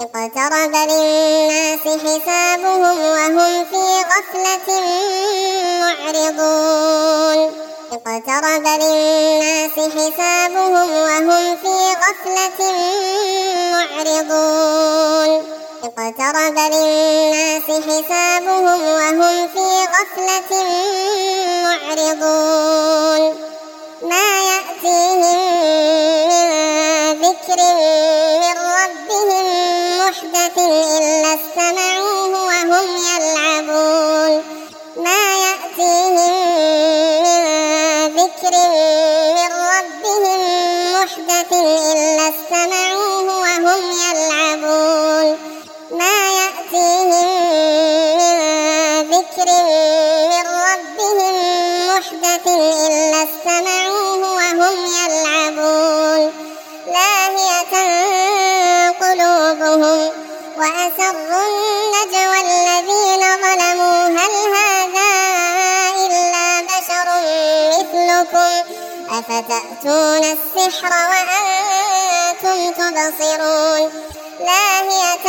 اقترب للناس حسابهم وهم في غفلة معرضون اقترب للناس حسابهم وهم في غفلة معرضون اقترب للناس حسابهم وهم في غفلة معرضون ما يأتيهم من ذكر من ربهم محدث إلا استمعوه وهم يلعبون ما يأتيهم من ذكر من ربهم محدث إلا استمعوه وهم يلعبون ما يأتيهم من ذكر من ربهم محدث إلا استمعوه وهم يلعبون لاهية قلوبهم وأسروا النجوى الذين ظلموا هل هذا إلا بشر مثلكم أفتأتون السحر وأنتم تبصرون لاهية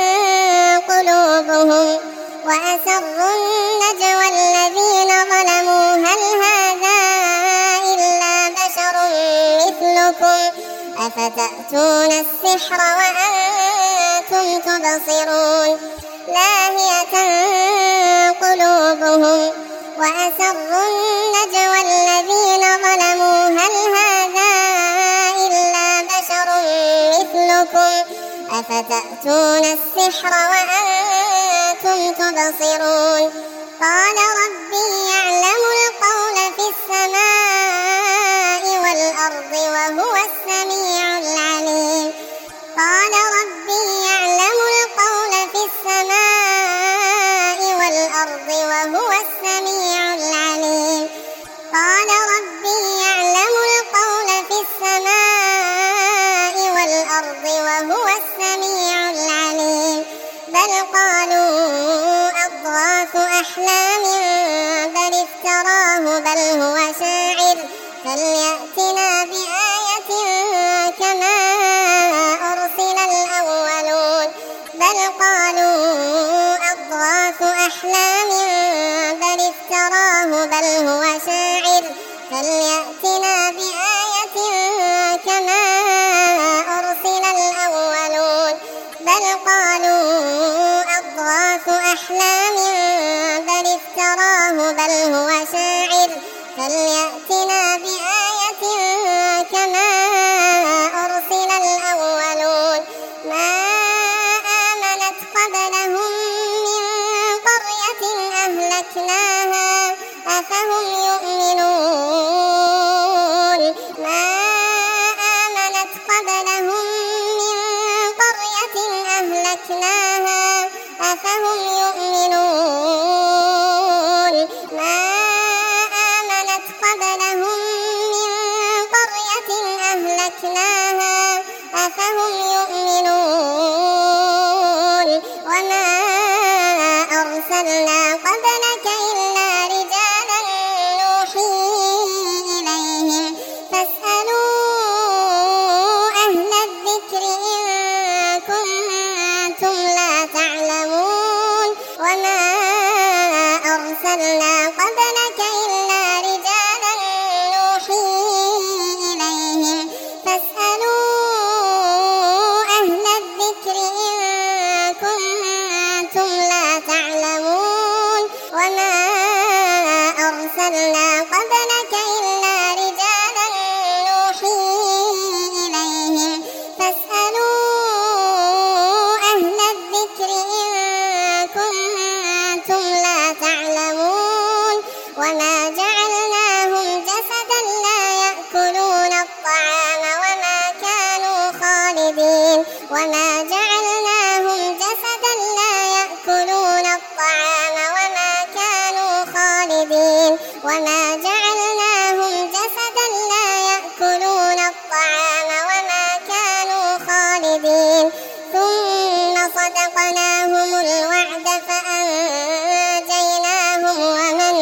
قلوبهم وأسروا النجوى الذين ظلموا هل هذا إلا بشر مثلكم أفتأتون السحر وأنتم تبصرون لاهية قلوبهم وأسروا النجوى الذين ظلموا هل هذا إلا بشر مثلكم أفتأتون السحر وأنتم تبصرون قال ربي يعلم القول في السماء والأرض وهو السميع العليم قال ربي يعلم القول في السماء والأرض وهو السميع العليم قال ربي يعلم القول في السماء والأرض وهو السميع العليم بل قالوا أضغاث أحلام بل افتراه بل هو شاعر فليأتنا بآية كما أرسل الأولون بل قالوا أضغاث أحلام بل افتراه بل هو شاعر فليأتنا بآية كما أرسل الأولون بل قالوا أضغاث أحلام بل افتراه بل هو شاعر فليأتنا بآية كما أرسل الأولون ما آمنت قبلهم من قرية أهلكناها أفهم يؤمنون ما آمنت قبلهم من قرية أهلكناها أفهم يؤمنون ما آمنت قبلهم من قرية أهلكناها أفهم يؤمنون وما أرسلنا قبلك إلا رجالا نوحي إليهم فاسألوا أهل الذكر إن كنتم لا تعلمون وما أرسلنا قبلك إلا رجالا نوحي إليهم فاسألوا أهل الذكر إن كنتم لا تعلمون وما أرسلنا قبلك إلا رجالا نوحي إليهم فاسألوا أهل الذكر إن كنتم لا تعلمون وما جعلناهم جسدا لا يأكلون الطعام وما كانوا خالدين وما جعلناهم جسدا لا يأكلون الطعام وما كانوا خالدين وما جعلناهم جسدا لا يأكلون الطعام وما كانوا خالدين ثم صدقناهم الوعد فأنجيناهم ومن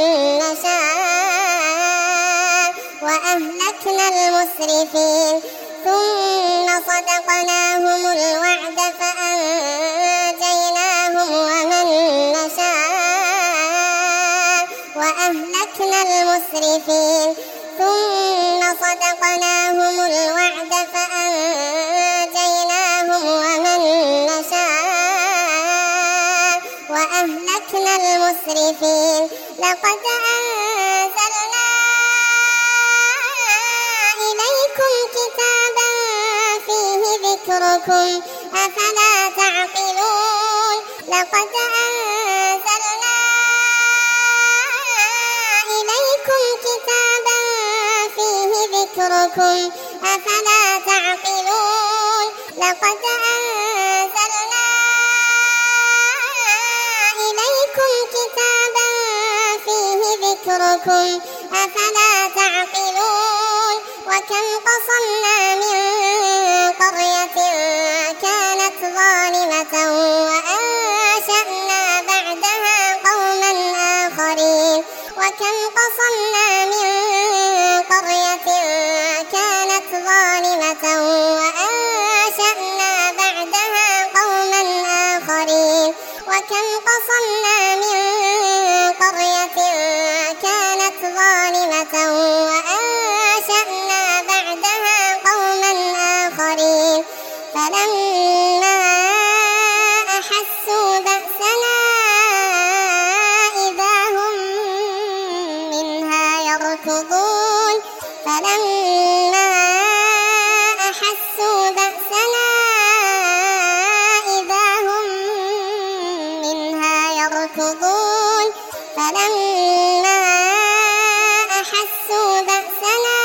نشاء وأهلكنا المسرفين ثم صدقناهم الوعد فأنجيناهم وأهلكنا المسرفين ثم صدقناهم الوعد فأنجيناهم ومن نشاء وأهلكنا المسرفين لقد أنزلنا إليكم كتابا فيه ذكركم أفلا تعقلون لقد أنزلنا إليكم كتابا فيه ذكركم أفلا تعقلون لقد أنزلنا إليكم كتابا فيه ذكركم أفلا تعقلون وكم قصمنا من قرية كانت ظالمة وأنشأنا بعدها قوما آخرين وكم قصمنا من قرية كانت ظالمة وأنشأنا بعدها قوما آخرين وكم قصمنا من قرية كانت ظالمة وأنشأنا بعدها قوما آخرين فلما أحسوا بأسنا إذا هم منها يركضون فلما أحسوا بأسنا إذا هم منها يركضون فلما أحسوا بأسنا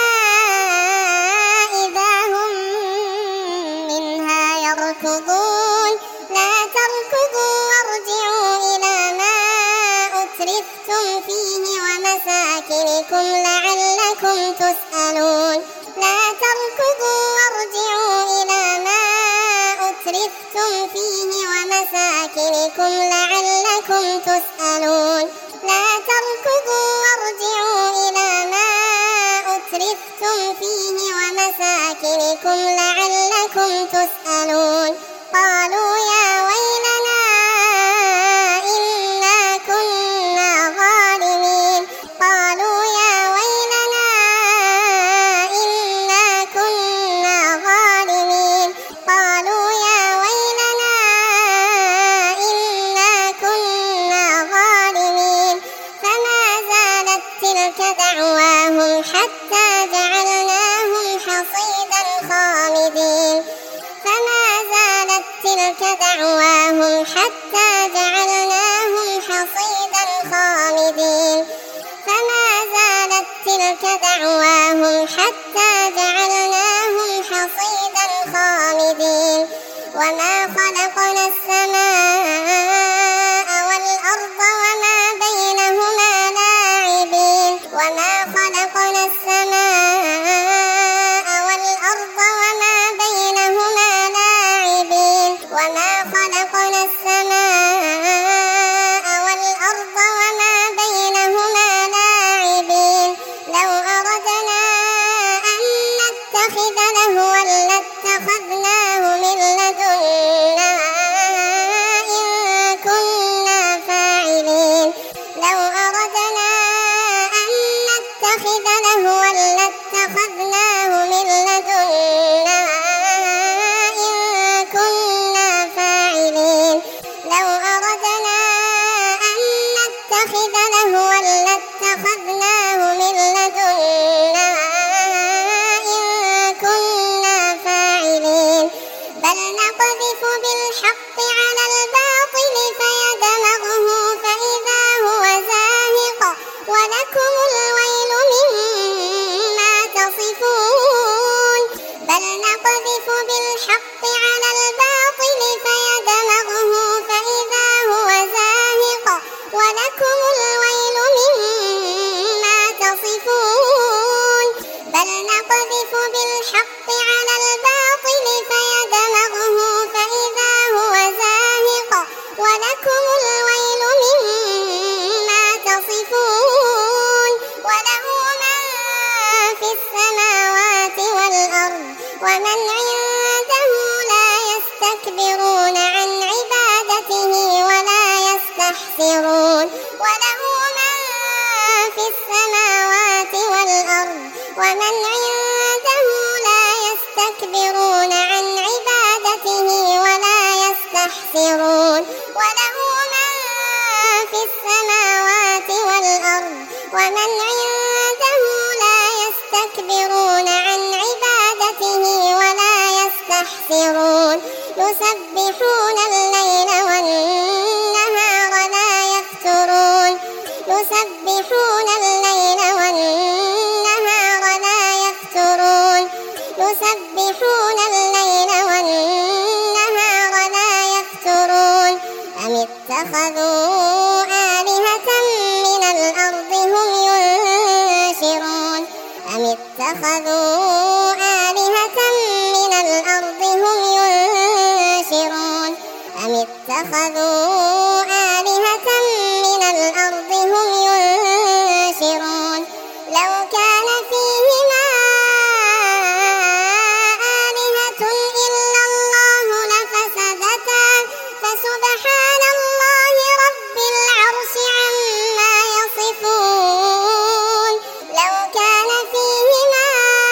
إذا هم منها يركضون لا تركضوا وارجعوا إلى ما أترفتم فيه ومساكنكم لعلكم تسألون لا تركضوا وارجعوا إلى ما أترفتم فيه ومساكنكم لعلكم تسألون لا تركضوا وارجعوا إلى ما أترفتم فيه ومساكنكم لعلكم تسألون قالوا يا ويلنا إنا كنا ظالمين قالوا يا ويلنا إنا كنا ظالمين قالوا يا ويلنا إنا كنا ظالمين فما زالت تلك دعواهم حتى جعلناهم حصيدا خامدين فما زالت تلك دعواهم حتى جعلناهم حصيدا خامدين فما زالت تلك دعواهم حتى جعلناهم حصيدا خامدين وما خلقنا السماء والأرض وما بينهما لاعبين وما خلقنا السماء والأرض وما بينهما لاعبين وما خلقنا السماء والأرض وما بينهما لاعبين لو أردنا أن نتخذ لهوا لاتخذناه من لدنا إن كنا فاعلين لو أردنا أن نتخذ لهوا لاتخذناه من لدنا إن كنا فاعلين لو أردنا أن نتخذ لهوا لاتخذناه من لدنا إن كنا فاعلين بل نقذف بالحق على الباطل فيدمغه فإذا هو زاهق ولكم الويل مما تصفون بل نقذف بالحق على الباطل فيدمغه فإذا هو زاهق ولكم الويل مما تصفون بل نقذف بالحق على الباطل فيدمغه فإذا هو زاهق ولكم الويل مما تصفون وله من في السماوات والأرض ومن عنده لا يستكبرون عن عبادته ولا يستحسرون وله من ومن عنده لا يستكبرون عن عبادته ولا يستحسرون وله من في السماوات والأرض ومن عنده لا يستكبرون عن عبادته ولا يستحسرون يسبحون الليل والنهار لا يفترون يسبحون الليل والنهار لا يفترون يسبحون الليل والنهار لا يفترون أم اتخذوا آلهة من الأرض هم ينشرون أم اتخذوا آلهة من الأرض هم ينشرون أم اتخذوا آلهة من الأرض هم ينشرون لو كان فيهما آلهة إلا الله لفسدتا فسبحان الله رب العرش عما يصفون لو كان فيهما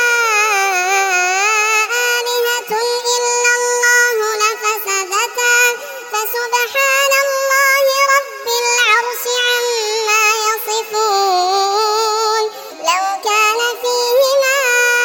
آلهة إلا الله لفسدتا فسبحان الله رب العرش عما يصفون لو كان فيهما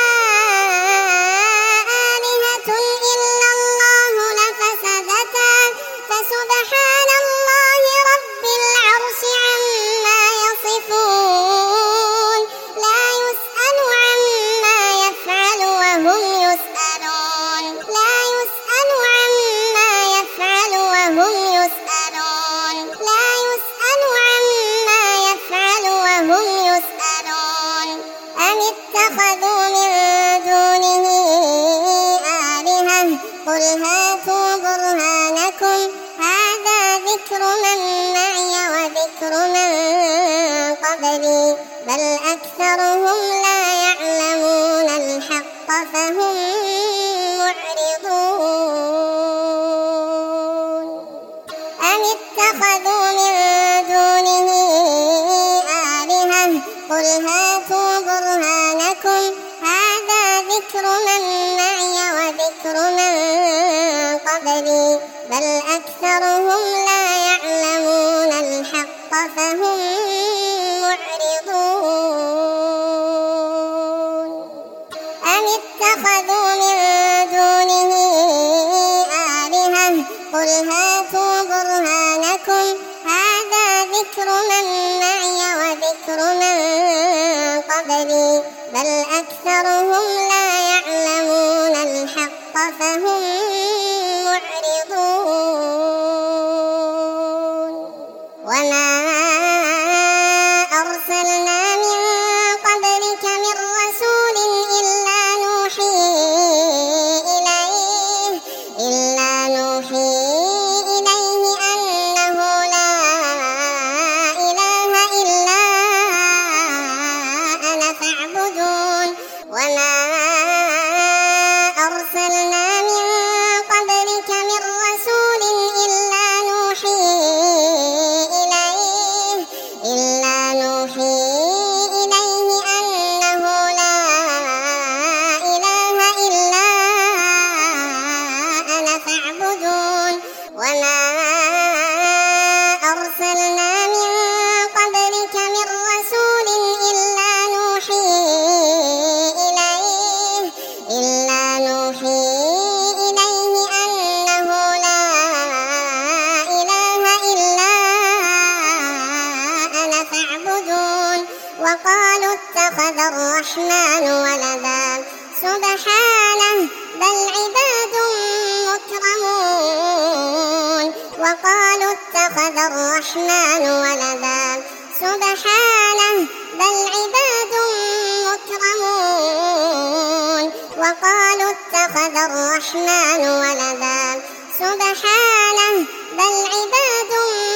آلهة إلا الله لفسدتا فسبحان الله رب العرش عما يصفون لا يسأل عما يفعل وهم يسألون لا يسأل عما يفعل وهم يسألون لا يسأل عما يفعل وهم يسألون أم اتخذوا من دونه آلهة قل هاتوا برهانكم هذا ذكر من معي وذكر من قبلي بل أكثرهم لا يعلمون الحق فهم معرضون أم اتخذوا من دونه آلهة قل هاتوا برهانكم هذا ذكر من معي وذكر من قبلي بل أكثرهم لا يعلمون الحق فهم معرضون أم اتخذوا من دونه آلهة قل هاتوا برهانكم هذا ذكر من معي وذكر من قبلي بل أكثرهم لا يعلمون الحق فهم معرضون وما أرسلنا من قبلك من رسول إلا نوحي إليه أنه لا إله إلا أنا فاعبدون وما أرسلنا من قبلك من رسول إلا نوحي إليه أنه لا إله إلا أنا فاعبدون وما أرسلنا من قبلك من رسول إلا نوحي إليه أنه لا إله إلا أنا فاعبدون وقالوا اتخذ الرحمن ولدا سبحانه بل عباد مكرمون وقالوا اتخذ الرحمن ولدا سبحانه بل عباد مكرمون وقالوا اتخذ الرحمن ولدا سبحانه بل عباد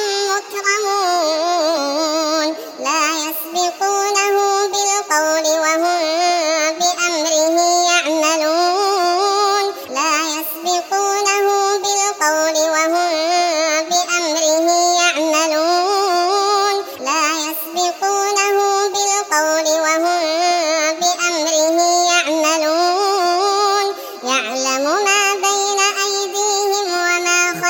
مكرمون لا يسبقونه بالقول وهم بأمره يعملون لا يسبقونه بالقول وهم بأمره يعملون لا يسبقونه بالقول وهم بأمره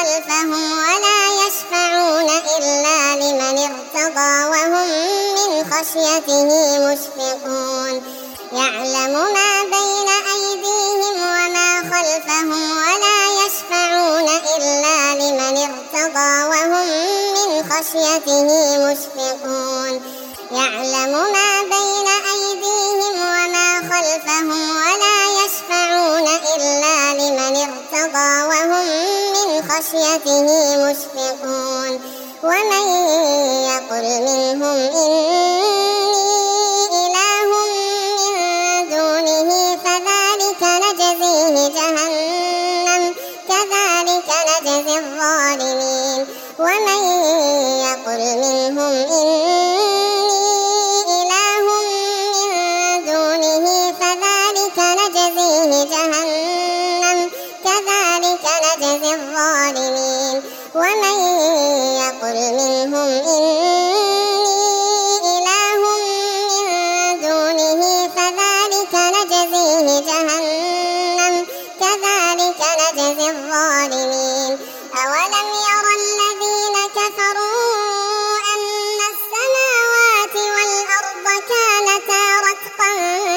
خلفهم ولا يشفعون إلا لمن ارتضى وهم من خشيته مشفقون يعلم ما بين أيديهم وما خلفهم ولا يشفعون إلا لمن ارتضى وهم من خشيته مشفقون يعلم ما بين أيديهم وما خلفهم ولا يشفعون إلا لمن ارتضى وهم من خشيته مشفقون ومن يقل منهم إني إله من دونه فذلك نجزيه جهنم كذلك نجزي الظالمين ومن يقل منهم إني إله من دونه فذلك نجزيه جهنم كذلك نجزي الظالمين ومن يقل منهم إني إله من دونه فذلك نجزيه جهنم كذلك نجزي الظالمين أولم ير الذين كفروا أن السماوات والأرض كانتا رتقا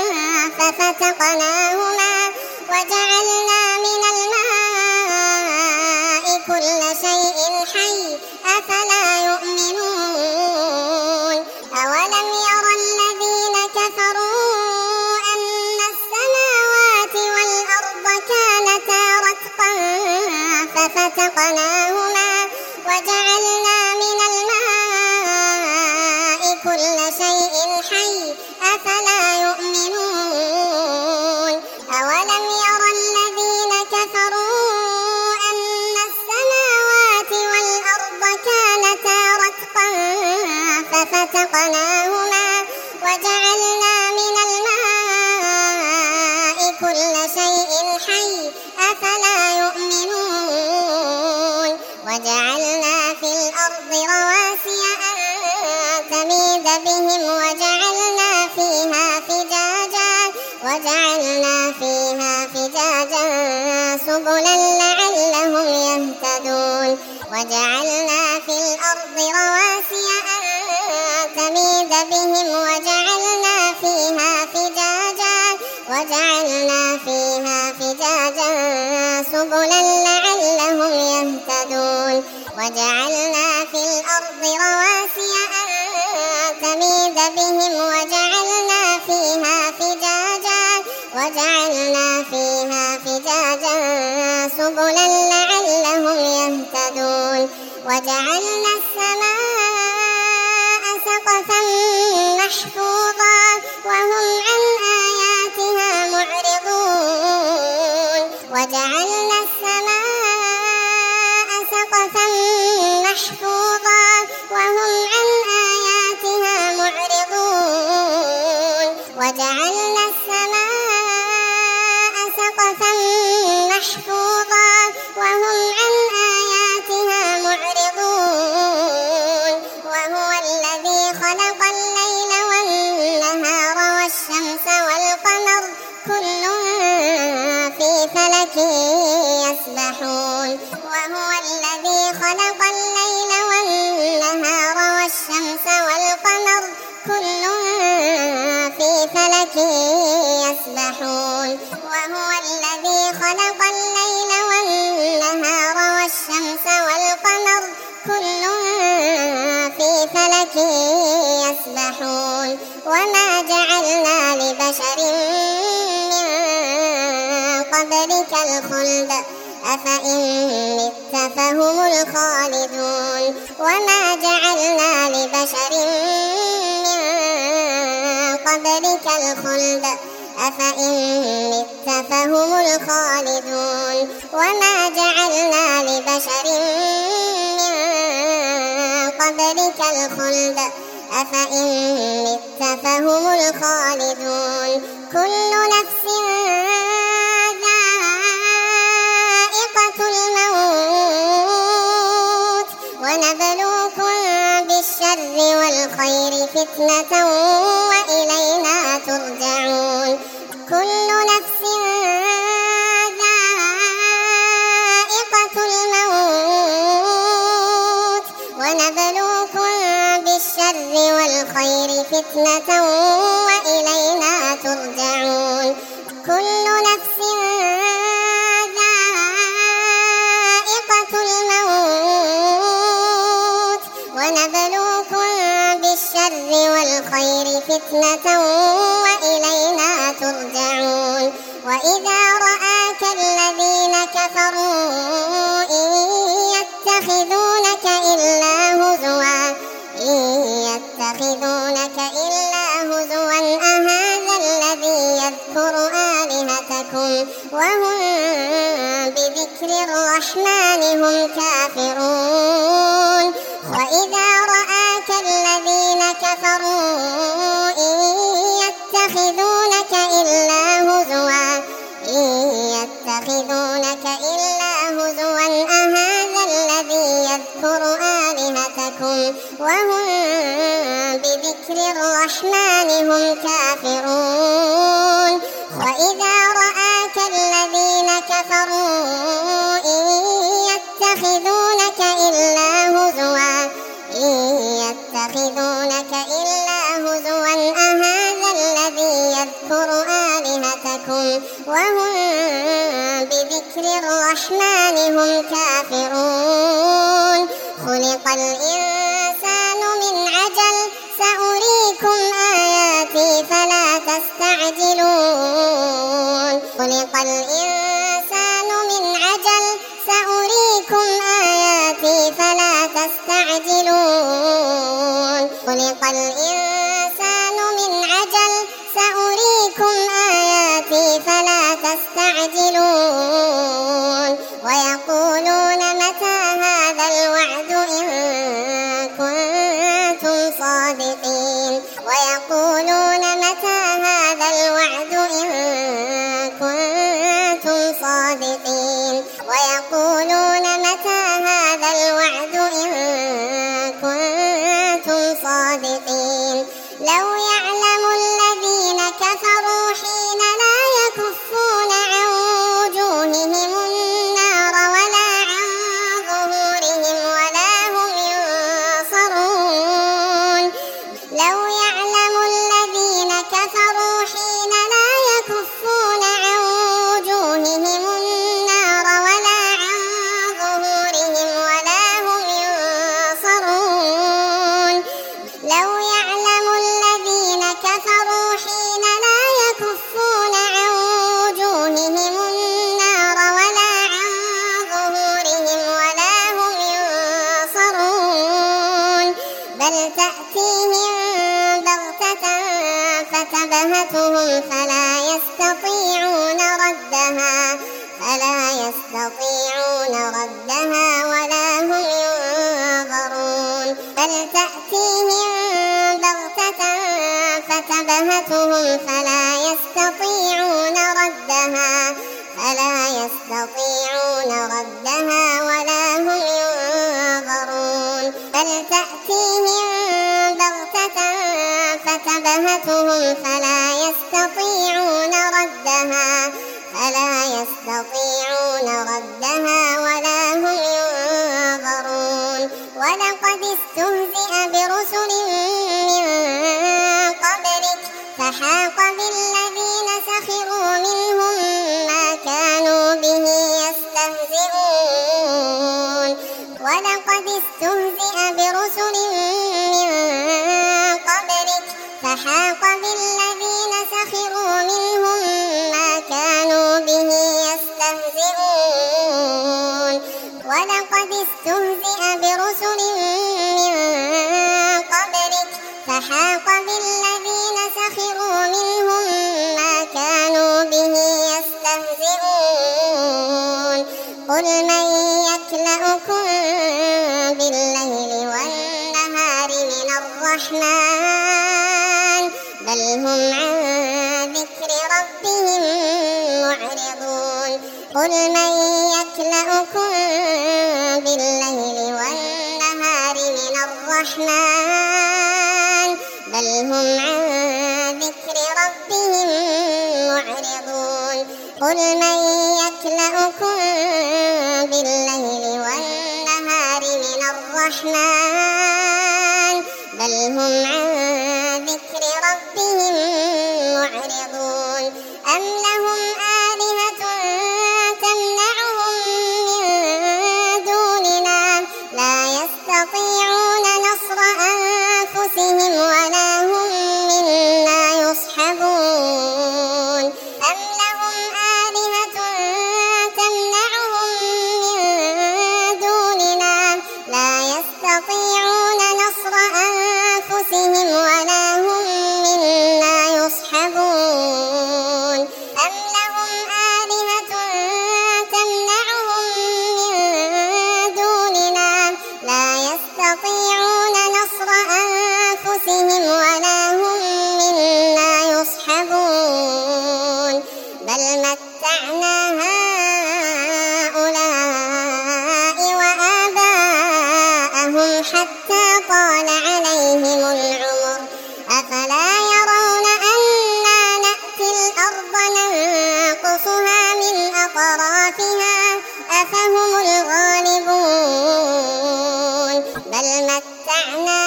ففتقناهما وجعلنا من الماء كل شيء حي أفلا يؤمنون أولم ير الذين كفروا أن السماوات والأرض كانتا رتقا ففتقناهما وجعلنا من الماء كل شيء حي أفلا يؤمنون أولم ير الذين كفروا أن السماوات والأرض كانتا رتقا ففتقناهما وجعلنا من الماء كل شيء حي أفلا يؤمنون وجعلنا في الأرض رواسي أن تميد بهم وجعلنا فيها فجاجا سبلا لعلهم يهتدون وجعلنا في الأرض رواسي أن تميد بهم وجعلنا فيها فجاجا سبلا لعلهم يهتدون وجعلنا في الأرض رواسي أن تميد بهم وجعلنا فيها فجاجا سبلا لعلهم يهتدون وجعلنا السماء سقفا محفوظا وهم عن آياتها معرضون وجعلنا السماء سقفا محفوظا وهم عن آياتها معرضون وجعلنا السماء سقفا محفوظا وهم عن آياتها معرضون وهو الذي خلق الليل والنهار والشمس والقمر كل في فلك يسبحون وهو الذي خلق الليل والنهار والشمس والقمر كل في فلك يسبحون وهو الذي خلق الليل والنهار والشمس والقمر كل في فلك يسبحون وما جعلنا لبشر من قبلك الخلد أفإن مت فهم الخالدون وما جعلنا لبشر من قبلك الخلد أفإن مت فهم الخالدون وما جعلنا لبشر من قبلك الخلد أفإن مت فهم الخالدون كل نفس ذائقة الموت ونبلوكم بالشر والخير فتنة وإلينا ترجعون كل نفس ذائقة الموت والخير فتنة وإلينا ترجعون كل نفس ذائقة الموت ونبلوكم بالشر والخير فتنة وإلينا ترجعون وإذا رآك الذين كفروا إن يتخذونك إلا هزوا أهذا الذي يذكر آلهتكم وهم بذكر الرحمن هم كافرون وإذا رآك الذين كفروا إن يتخذونك إلا هزوا أهذا الذي يذكر آلهتكم وهم بذكر الرحمن هم كافرون وإذا رآك الذين كفروا إن يتخذونك إلا هزوا أهذا الذي يذكر آلهتكم وهم بذكر الرحمن هم كافرون خلق الإنسان من عجل سأريكم آياتي فلا تستعجلون خلق الإنسان من عجل سأريكم آياتي فلا تستعجلون خلق الإنسان من عجل سأريكم آياتي فلا تستعجلون ويقولون متى هذا الوعد إن كنتم صادقين ويقولون متى هذا الوعد إن كنتم صادقين ويقولون متى هذا الوعد إن كنتم صادقين لو يعلم الذين كفروا حين لا يكفون عن وجوههم النار ولا عن ظهورهم ولا هم ينصرون لو يعلم الذين كفروا حين لا يكفون عن وجوههم النار ولا عن ظهورهم ولا هم ينصرون لو يعلم الذين كفروا حين لا يكفون عن وجوههم النار ولا عن ظهورهم ولا هم ينصرون بل تأتيهم بغتة فتبهتهم فلا يستطيعون ردها ولا هم ينظرون بل تأتيهم بغتة فتبهتهم فلا يستطيعون ردها ولا هم ينظرون بل تأتيهم بغتة فتبهتهم فلا يستطيعون ردها ولا هم ينظرون ولقد استهزئ برسل من قبلك فحاق بالذين سخروا منهم ما كانوا به يستهزئون ولقد استهزئ برسل من قبلك فحاق بالذين سخروا منهم ما كانوا به يستهزئون ولقد استهزئ برسل من قبلك فحاق بالذين سخروا منهم ما كانوا به يستهزئون قل من يكلؤكم بالليل والنهار من الرحمن بل هم عن ذكر ربهم معرضون قل من يكلؤكم بالليل والنهار من الرحمن بل هم عن ذكر ربهم معرضون قل من يكلؤكم بالليل والنهار من الرحمن بل هم عن ربهم معرضون أم لهم آلهة تمنعهم من دوننا لا يستطيعون نصر أنفسهم ولا هم منا يصحبون أم لهم آلهة تمنعهم من دوننا لا يستطيعون نصر أنفسهم ولا هم منا يصحبون أم لهم آلهة تمنعهم من دوننا لا يستطيعون نصر أنفسهم ولا هم منا يصحبون بل متعنا هؤلاء وآباءهم حتى طال عليهم العمر أفلا يرون أنا نأتي الأرض ننقصها من أطرافها أفهم الغالبون بل متعنا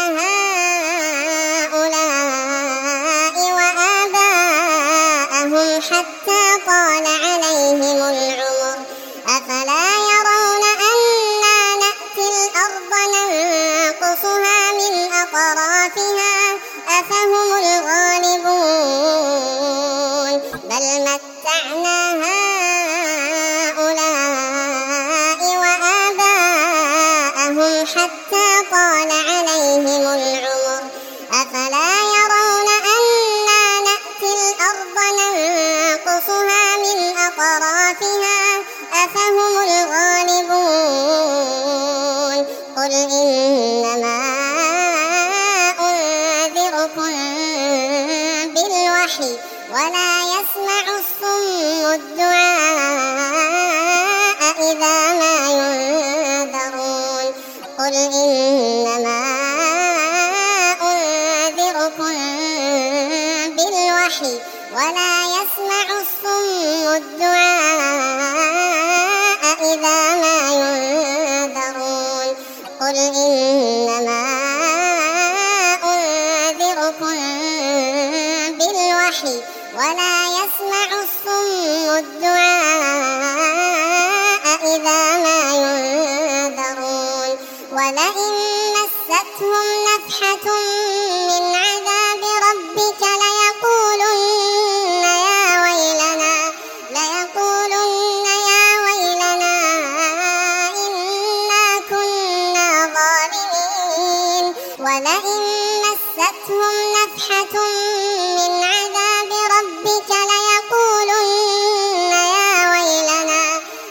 هؤلاء وآباءهم حتى طال عليهم العمر أفلا يرون أنا نأتي الأرض ننقصها من أطرافها أفهم الغالبون بل متعنا هؤلاء وآباءهم حتى طال عليهم العمر أفلا يرون أنا نأتي الأرض ننقصها من أطرافها أفهم الغالبون قل إنما أنذركم بالوحي ولا يسمع الصم الدعاء إذا ما ينذرون قل إنما أنذركم بالوحي ولا يسمع الصم الدعاء إذا ما ينذرون قل إنما أنذركم بالوحي ولا يسمع الصم الدعاء إذا ما ينذرون ولئن مستهم نفحة من عذاب ربك ليقولن يا ويلنا إنا كنا ظالمين ولئن مستهم نفحة من عذاب ربك ليقولن يا ويلنا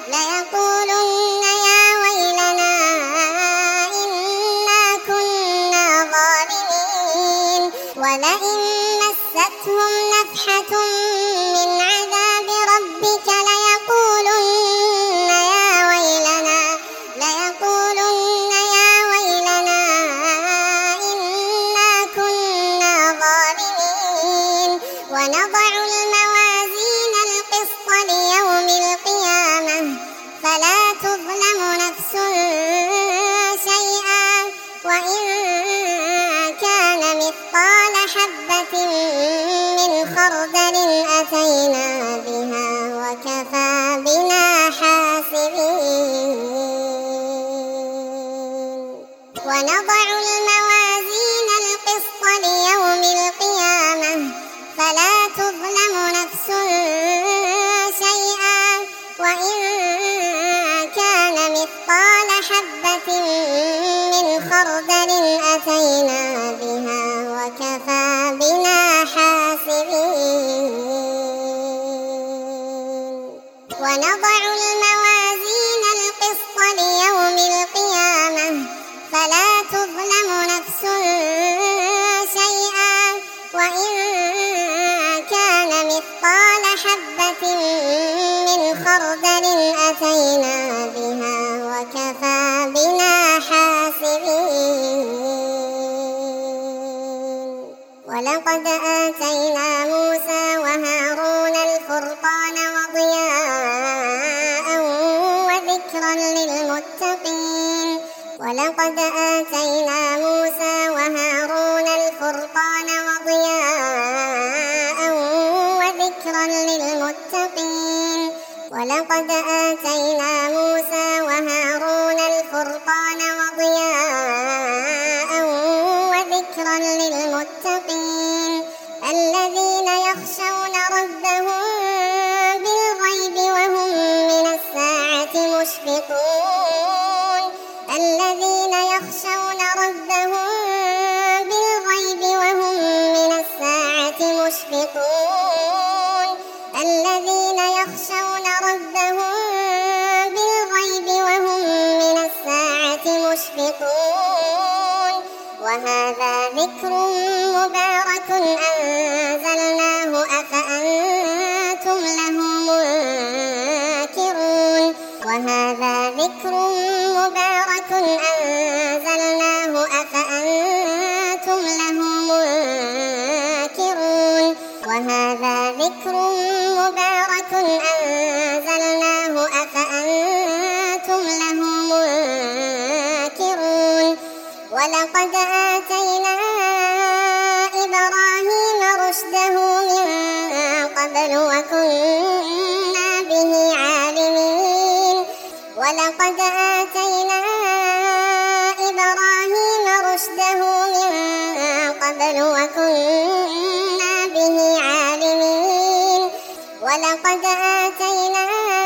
إنا كنا ظالمين ولئن مستهم نفحة من عذاب ربك ليقولن يا ويلنا إنا كنا ظالمين ونضع الموازين القسط ليوم القيامة فلا تظلم نفس شيئا وإن كان مثقال حبة من خردل أتينا بها وكفى بنا حاسبين ونضع الموازين القسط ليوم القيامة فلا تظلم نفس شيئا وإن كان مثقال حبة من خردل أتينا بها وكفى بنا حاسبين ونضع الموازين القسط ليوم القيامة فلا تظلم نفس شيئا وإن كان مثقال حبة من خردل أتينا بها وكفى بنا حاسبين ولقد آتينا موسى وهارون الفرقان وضياء وذكرا للمتقين ولقد آتينا موسى وهارون الفرقان وضياء وذكرا للمتقين ولقد آتينا موسى وهارون الفرقان وضياء وذكرا للمتقين الذين يخشون ربهم بالغيب وهم من الساعة مشفقون الذين يخشون ربهم بالغيب وهم من الساعة مشفقون الذين يخشون ربهم بالغيب وهم من الساعة مشفقون وهذا ذكر مبارك أنزلناه أفأنتم له منكرون وهذا ذكر مبارك أنزلناه أفأنتم له منكرون وهذا ذكر مبارك أنزلناه أفأنتم له منكرون ولقد آتينا إبراهيم رشده من قبل وكنا به عالمين ولقد آتينا إبراهيم رشده من قبل وكنا به عالمين ولقد آتينا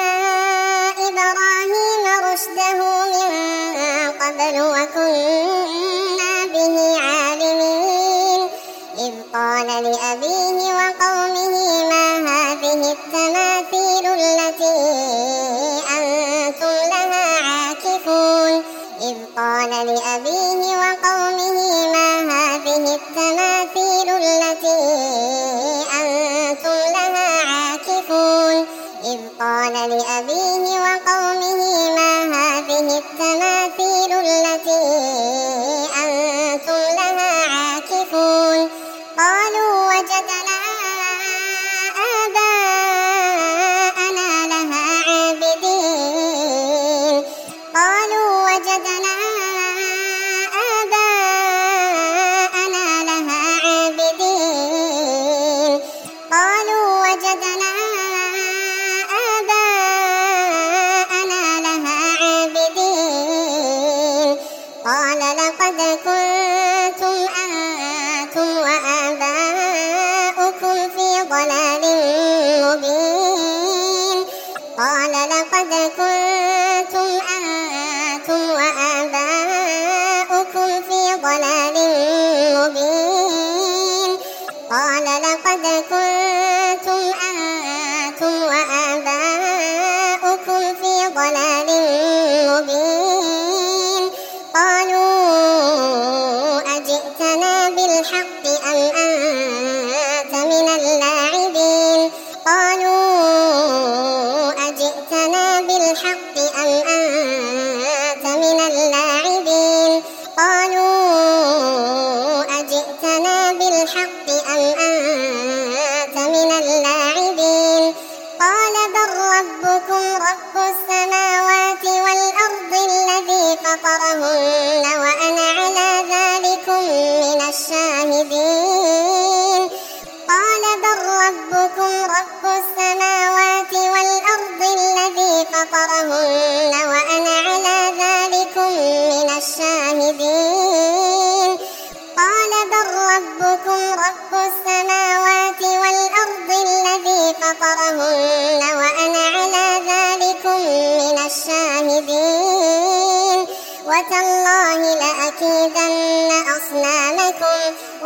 إبراهيم رشده من قبل وكنا به عالمين إذ قال لأبيه وقومه ما هذه التماثيل التي أنتم لها عاكفون إذ قال لأبيه وقومه ما هذه التماثيل التي أنتم لها عاكفون إذ قال لأبيه وقومه ما هذه التماثيل التي أنتم لها عاكفون قالوا وجدنا آباءنا لها عابدين قالوا وجدنا آباءنا لها عابدين قالوا وجدنا آباءنا لها عابدين قال لقد كنتم أنتم وآباؤكم في ضلال مبين قال لقد كنتم أنتم وآباؤكم في ضلال مبين قال لقد كنتم أنتم وآباؤكم في ضلال مبين قالوا أجئتنا بالحق أم أنت من اللاعبين قالوا أجئتنا بالحق أم أنت من اللاعبين قالوا أجئتنا بالحق أم أنت من اللاعبين قال بل ربكم رب السماوات والأرض الذي فطرهن وأنا على ذلكم من الشاهدين قال بل ربكم رب السماوات والأرض الذي فطرهن وأنا على ذلكم من الشاهدين قال بل ربكم رب السماوات والأرض الذي فطرهن وأنا على ذلكم من الشاهدين وتالله لأكيدن أصنامكم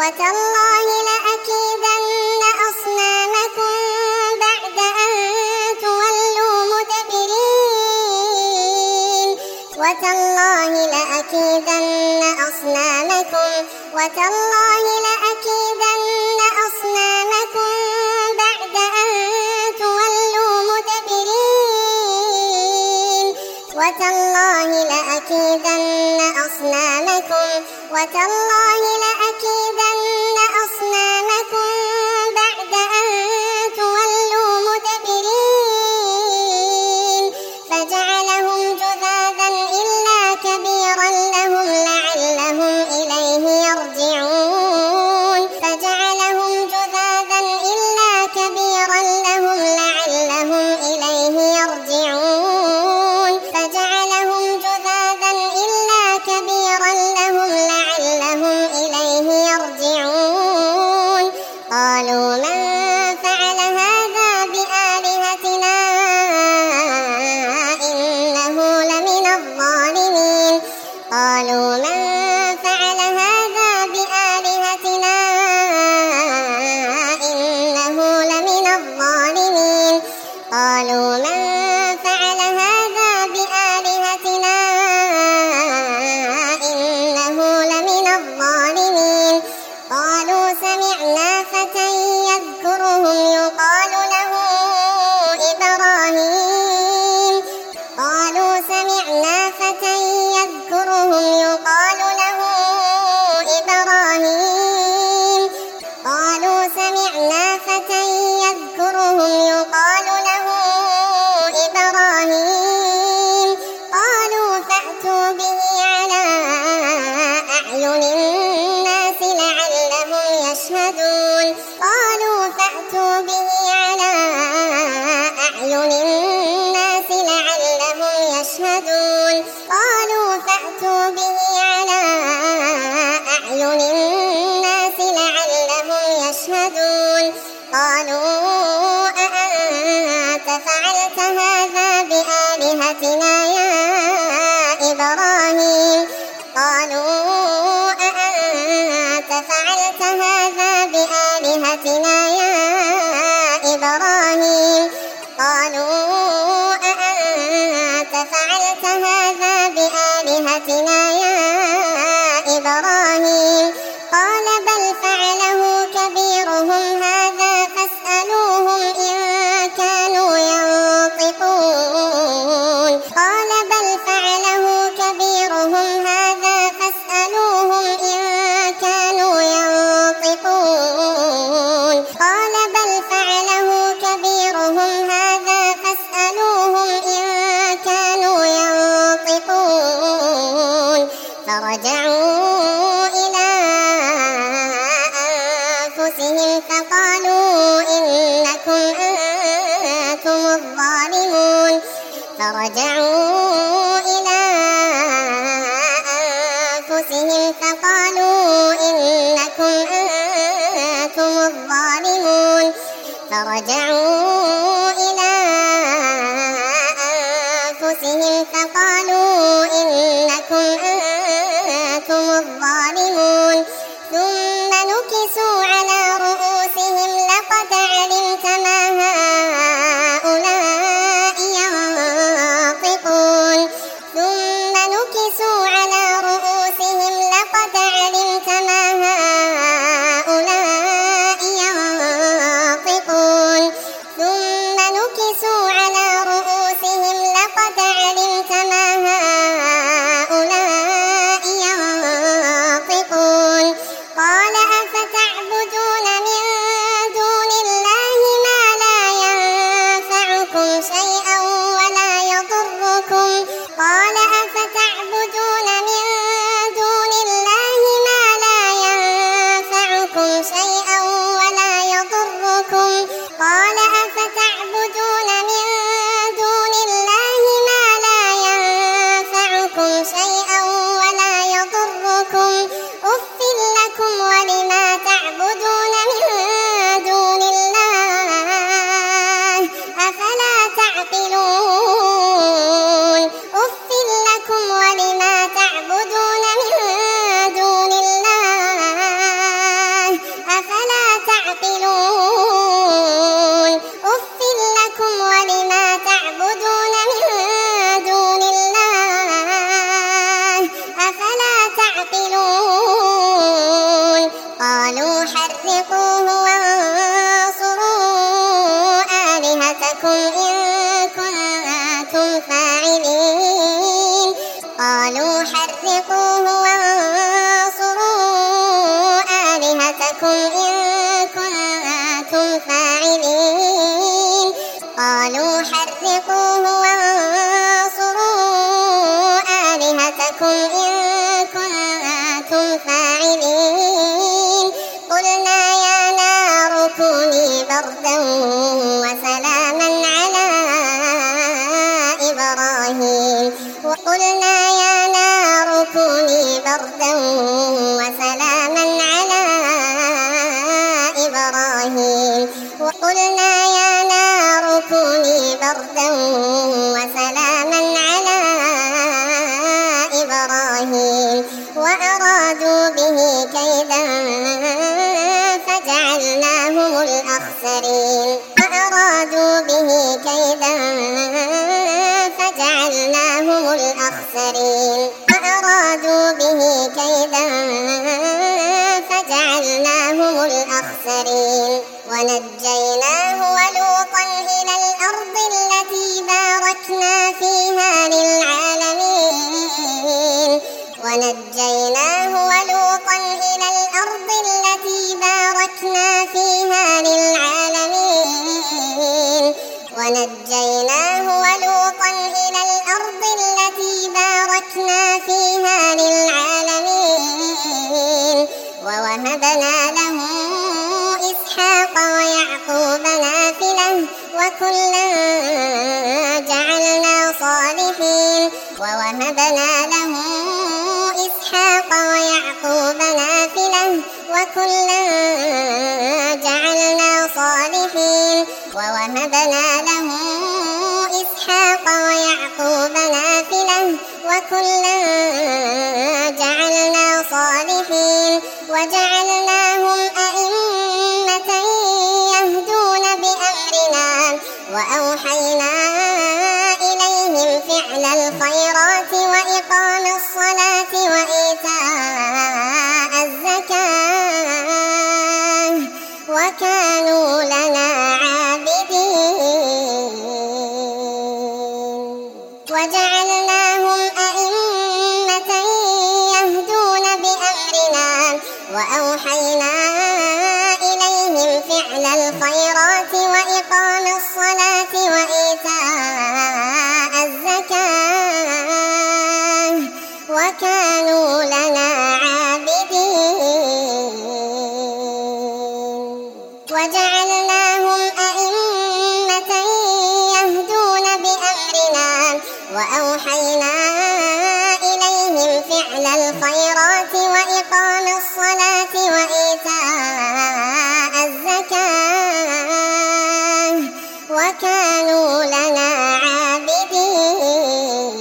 بعد أن تولوا مدبرين وتالله لأكيدن أصنامكم بعد أن تولوا مدبرين وتالله لأكيدن أصنامكم بعد أن تولوا مدبرين فجعلهم جذاذا إلا كبيرا لهم خيرا لهم لعلهم إليه يرجعون قالوا من فعل هذا بآلهتنا إنه لمن الظالمين قالوا من فعل هذا بآلهتنا إنه لمن الظالمين قالوا من فعل هذا بآلهتنا إنه لمن الظالمين قالوا سمعنا فتى يذكرهم يقال له إبراهيم قالوا سمعنا فتى يذكرهم يقال له إبراهيم قالوا سمعنا فتى يذكرهم يقال له إبراهيم قالوا فأتوا به على أعين الناس لعلهم يشهدون قالوا فأتوا به على أعين الناس لعلهم يشهدون قالوا فأتوا به على أعين الناس لعلهم يشهدون قالوا أأنت فعلت هذا بآلهتنا يا إبراهيم قالوا أأنت فعلت هذا بآلهتنا يا إبراهيم قالوا أأنت فعلت هذا بآلهتنا يا إبراهيم قال بل فعله كبيرهم هذا فاسألوهم إن كانوا ينطقون قال بل فعله كبيرهم هذا فاسألوهم إن كانوا ينطقون قال بل فعله كبيرهم هذا فاسألوهم إن كانوا ينطقون فرجعوا إلى أنفسهم فقالوا إنكم أنتم الظالمون فرجعوا إلى أنفسهم فقالوا إنكم أنتم الظالمون فرجعوا إلى أنفسهم فقالوا إنكم أنتم الظالمون ثم نكسوا على رؤوسهم لقد علمت ما هؤلاء ينطقون ثم نكسوا على رؤوسهم لقد علمت ما هؤلاء ينطقون ثم نكسوا على رؤوسهم لقد علمت ما هؤلاء ينطقون بردا وسلاما على إبراهيم وقلنا يا نار كوني بردا وسلاما على إبراهيم وأرادوا به كيدا فجعلناهم الأخسرين وأرادوا به كيدا فجعلناهم الأخسرين وأرادوا به كيدا فجعلناهم الأخسرين ونجيناه ولوطا إلى الأرض التي باركنا فيها للعالمين ونجيناه ولوطا إلى الأرض التي باركنا فيها للعالمين ونجيناه ولوطا إلى الأرض التي باركنا فيها للعالمين ووهبنا له إسحاق ويعقوب نافلة وكلا جعلنا صالحين ووهبنا له إسحاق ويعقوب نافلة وكلا جعلنا صالحين ووهبنا له إسحاق ويعقوب نافلة وكلا جعلنا صالحين وجعلناهم أئمة يهدون بأمرنا وأوحينا إليهم فعل الخيرات وإقام الصلاة وإيتاء الزكاة وكانوا لنا عابدين وجعلناهم أئمة يهدون بأمرنا وأوحينا إليهم فعل الخيرات وإقام الصلاة وإيتاء الزكاة وكانوا لنا عابدين وجعلناهم أئمة يهدون بأمرنا وأوحينا إليهم فعل الخيرات وإقام الصلاة وإيتاء الزكاة وكانوا لنا عابدين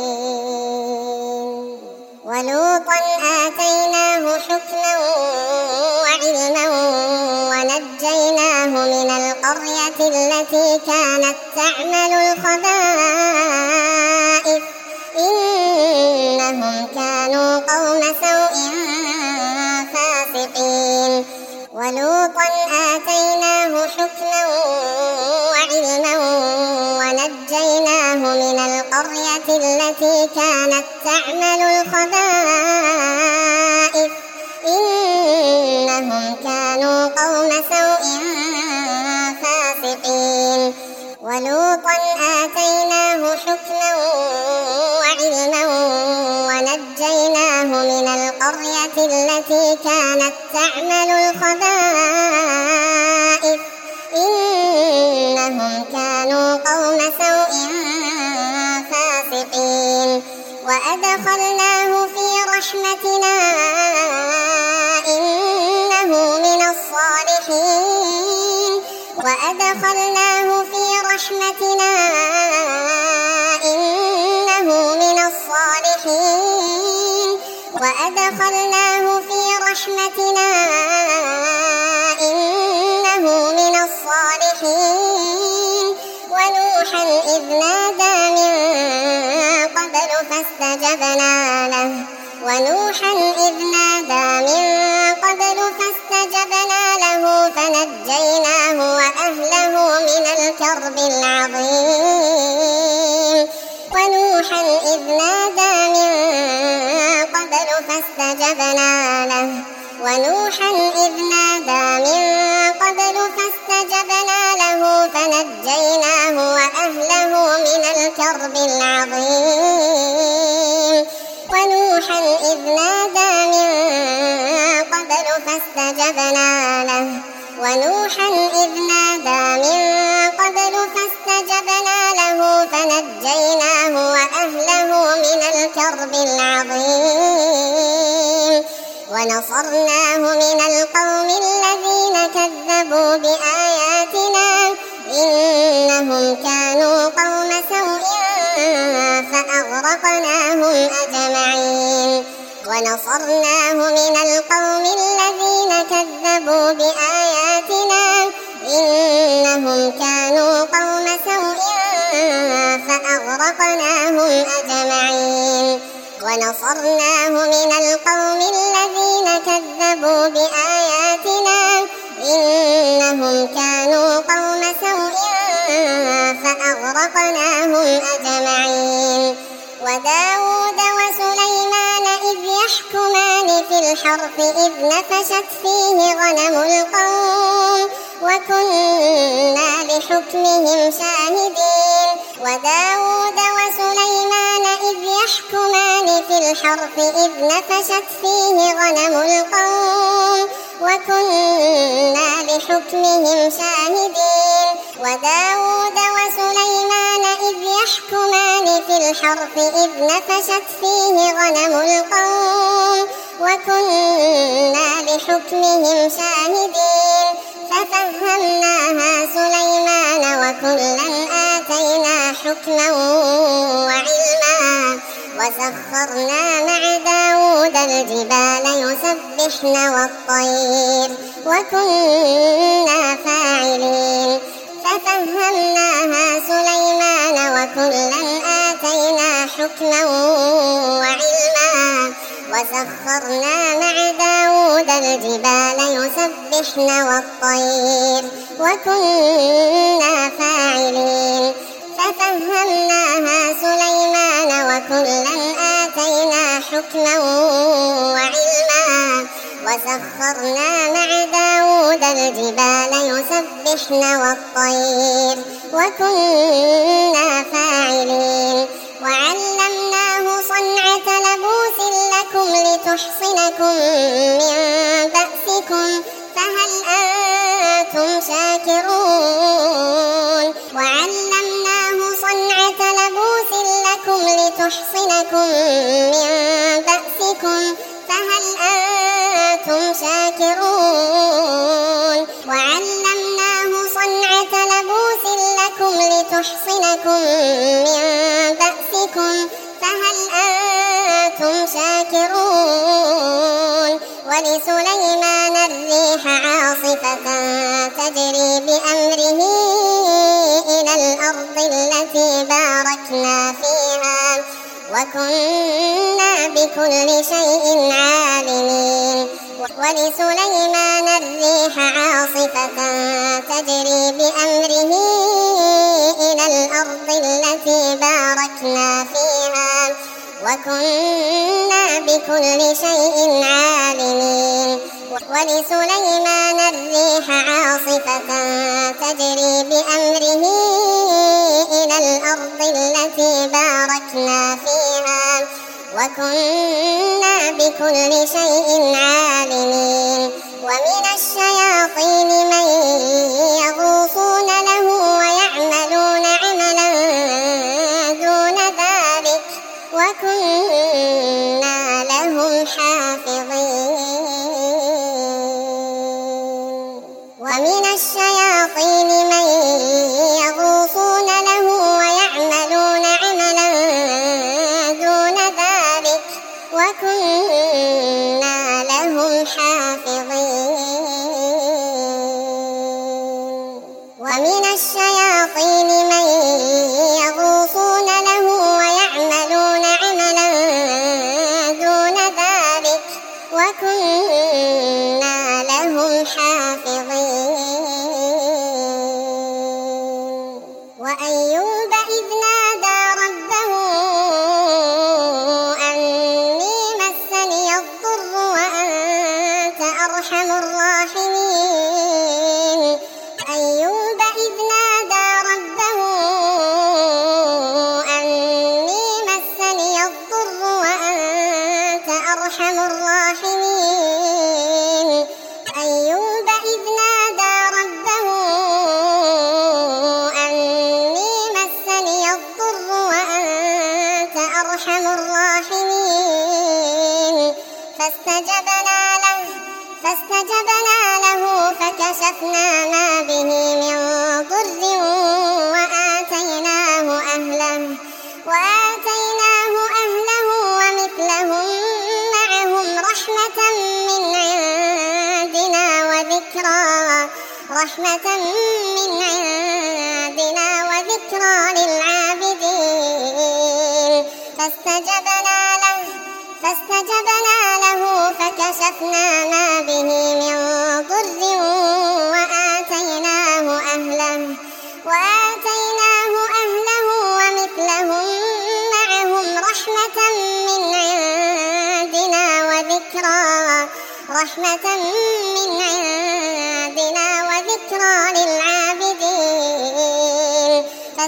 ولوطا آتيناه حكما وعلما ونجيناه من القرية التي كانت تعمل الخبائث إنهم كانوا قوم سوء فاسقين ولوطا آتيناه حكما وعلما ونجيناه من القرية التي كانت تعمل الخبائث إنهم كانوا قوم سوء فاسقين ولوطا آتيناه حكما وعلما ونجيناه من القرية التي كانت تعمل الخبائث إنهم كانوا قوم سوء فاسقين وأدخلناه في رحمتنا إنه من الصالحين وأدخلناه في رحمتنا إنه من الصالحين وأدخلناه في رحمتنا إنه من الصالحين ونوحا إذ نادى من قبل فاستجبنا له فنجيناه وأهله من الكرب العظيم ونوحا إذ نادى من قبل فاستجبنا له فنجيناه وأهله من الكرب العظيم ونوحا إذ نادى من قبل فاستجبنا له فنجيناه وأهله من الكرب العظيم ونصرناه من القوم الذين كذبوا بآياتنا إنهم كانوا قوم سوء فأغرقناهم أجمعين ونصرناه من القوم الذين كذبوا بآياتنا إنهم كانوا قوم سوء فأغرقناهم أجمعين ونصرناه من القوم الذين كذبوا بآياتنا إنهم كانوا قوم سوء فأغرقناهم أجمعين وداود وسليمان إذ يحكمان في الحرث إذ نفشت فيه غنم القوم وكنا لحكمهم شاهدين وداود وسليمان إذ يحكمان في الحرث إذ نفشت فيه غنم القوم وكنا لحكمهم شاهدين وداود وسليمان إذ يحكمان في الحرث إذ نفشت فيه غنم القوم وكنا لحكمهم شاهدين ففهمناها سليمان وكلا آتينا حكما وعلما وسخرنا مع داود الجبال يسبحن والطير وكنا فاعلين ففهمناها سليمان وكلا آتينا حكما وعلما وسخرنا مع داود الجبال يسبحن والطير وكنا فاعلين ففهمناها سليمان وكلا آتينا حكما وعلما وسخرنا مع داود الجبال يسبحن والطير وكنا فاعلين وعلمناه صنعة لبوس لكم لتحصنكم من بأسكم فهل أنتم شاكرون وعلمناه صنعة لبوس لكم لتحصنكم من بأسكم فهل أنتم شاكرون وعلمناه صنعة لبوس لكم لتحصنكم من بأسكم فهل أنتم شاكرون ولسليمان الريح عاصفة تجري بأمره إلى الأرض التي باركنا فيها وكنا بكل شيء عالمين ولسليمان الريح عاصفة تجري بأمره إلى الأرض التي باركنا فيها وكنا بكل شيء عالمين ولسليمان الريح عاصفة تجري بأمره إلى الأرض التي باركنا فيها وكنا بكل شيء عالمين ومن الشياطين من يغوصون له ويعملون عملا دون ذلك وكنا لهم حافظين ومن الشياطين من يغوصون له ويعملون عملا دون ذلك وكنا لهم حافظين ومن الشياطين من يغوصون له ويعملون عملا دون ذلك وكنا لهم حافظين وأيوب إذ نادى ربه أني مسني الضر وأنت أرحم الراحمين أيوب إذ نادى ربه أني مسني الضر وأنت أرحم الراحمين أيوب إذ نادى ربه أني مسني الضر وأنت أرحم الراحمين فاستجبنا له فكشفنا ما به من ضر وآتيناه أهله ومثلهم معهم رحمة من عندنا وذكرى للعابدين فاستجبنا له فكشفنا ما به من ضر وآتيناه أهله ومثلهم معهم رحمة من عندنا وذكرى للعابدين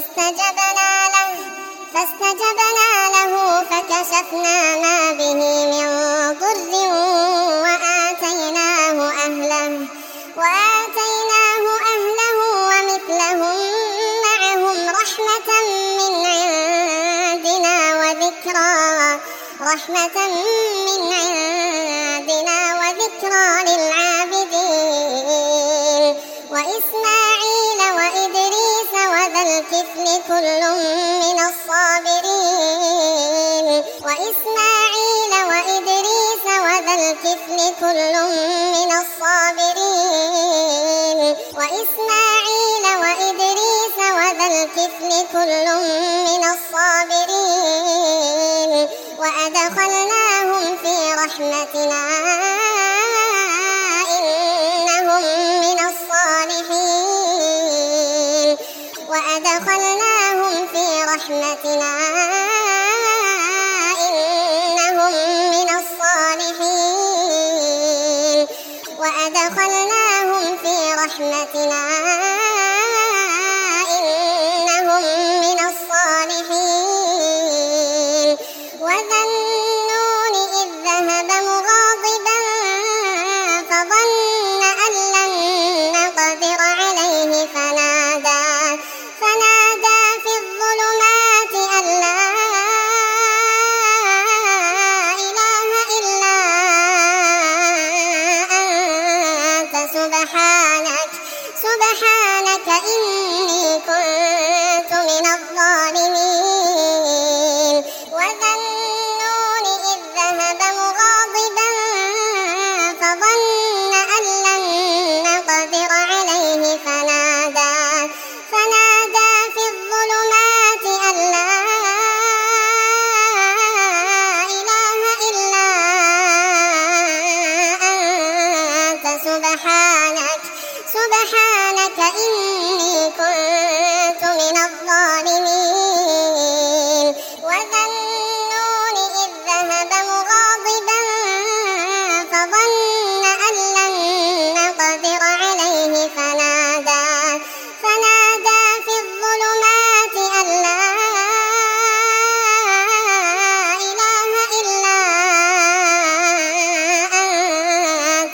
فاستجبنا له فكشفنا ما به من ضر وآتيناه أهله ومثلهم معهم رحمة من عندنا وذكرى للعابدين وإسماعيل وإدريس وذا الكفل كل من الصابرين وأدخلناهم في رحمتنا إنهم من الصالحين وذا النون إذ ذهب مغاضبا فظن أن لن نقدر عليه فنادى في الظلمات أن لا إله إلا أنت سبحانك إني كنت من الظالمين وذا النون إذ ذهب مغاضبا فظن أن لن نقدر عليه فنادى في الظلمات أن لا إله إلا أنت سبحانك إني كنت من الظالمين وذا النون إذ ذهب مغاضبا فظن أن لن نقدر عليه فنادى في الظلمات أن لا إله إلا أنت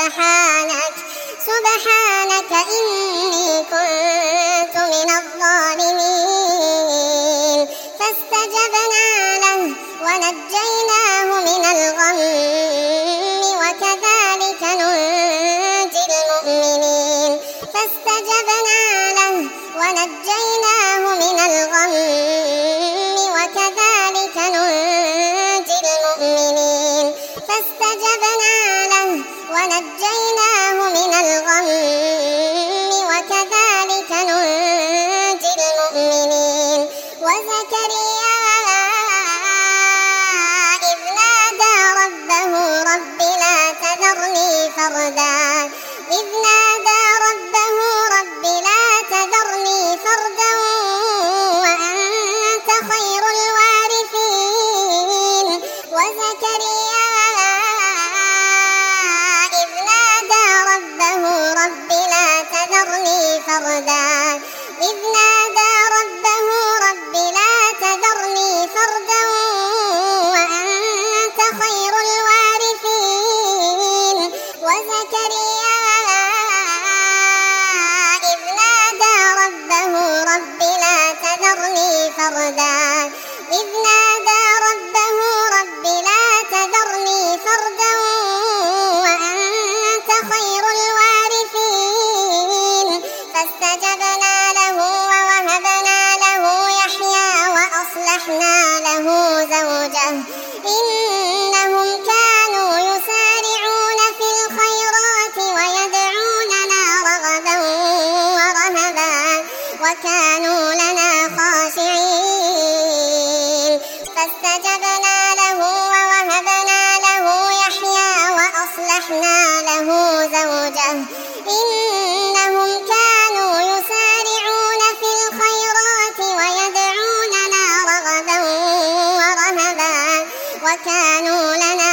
سبحانك إني كنت من الظالمين فاستجبنا له ونجيناه من الغم وكذلك ننجي المؤمنين فاستجبنا له ونجيناه من الغم وكذلك ننجي المؤمنين فاستجبنا له ونجيناه من الغم وكذلك ننجي المؤمنين وزكريا إذ نادى ربه رب لا تذرني فردا وأنت خير الوارثين وزكريا إذ نادى ربه رب لا وأصلحنا له زوجه إنهم كانوا يسارعون في الخيرات ويدعوننا رغبا ورهبا وكانوا لنا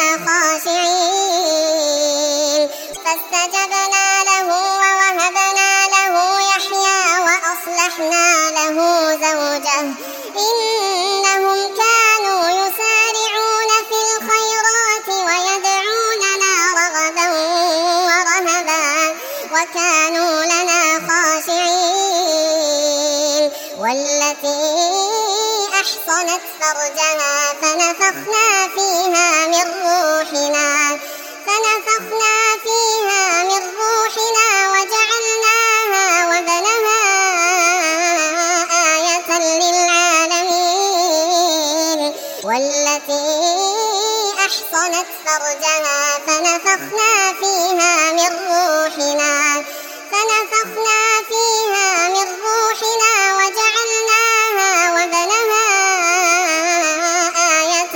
خاشعين فاستجبنا له ووهبنا له يحيى وأصلحنا له زوجه إنهم كانوا يسارعون في الخيرات ويدعوننا رغبا ورهبا وكانوا لنا خاشعين والتي أحصنت فرجها فنفخنا فيها من روحنا وجعلناها وابنها آية للعالمين والتي أحصنت فرجها فنفخنا فيها من روحنا وجعلناها وابنها آية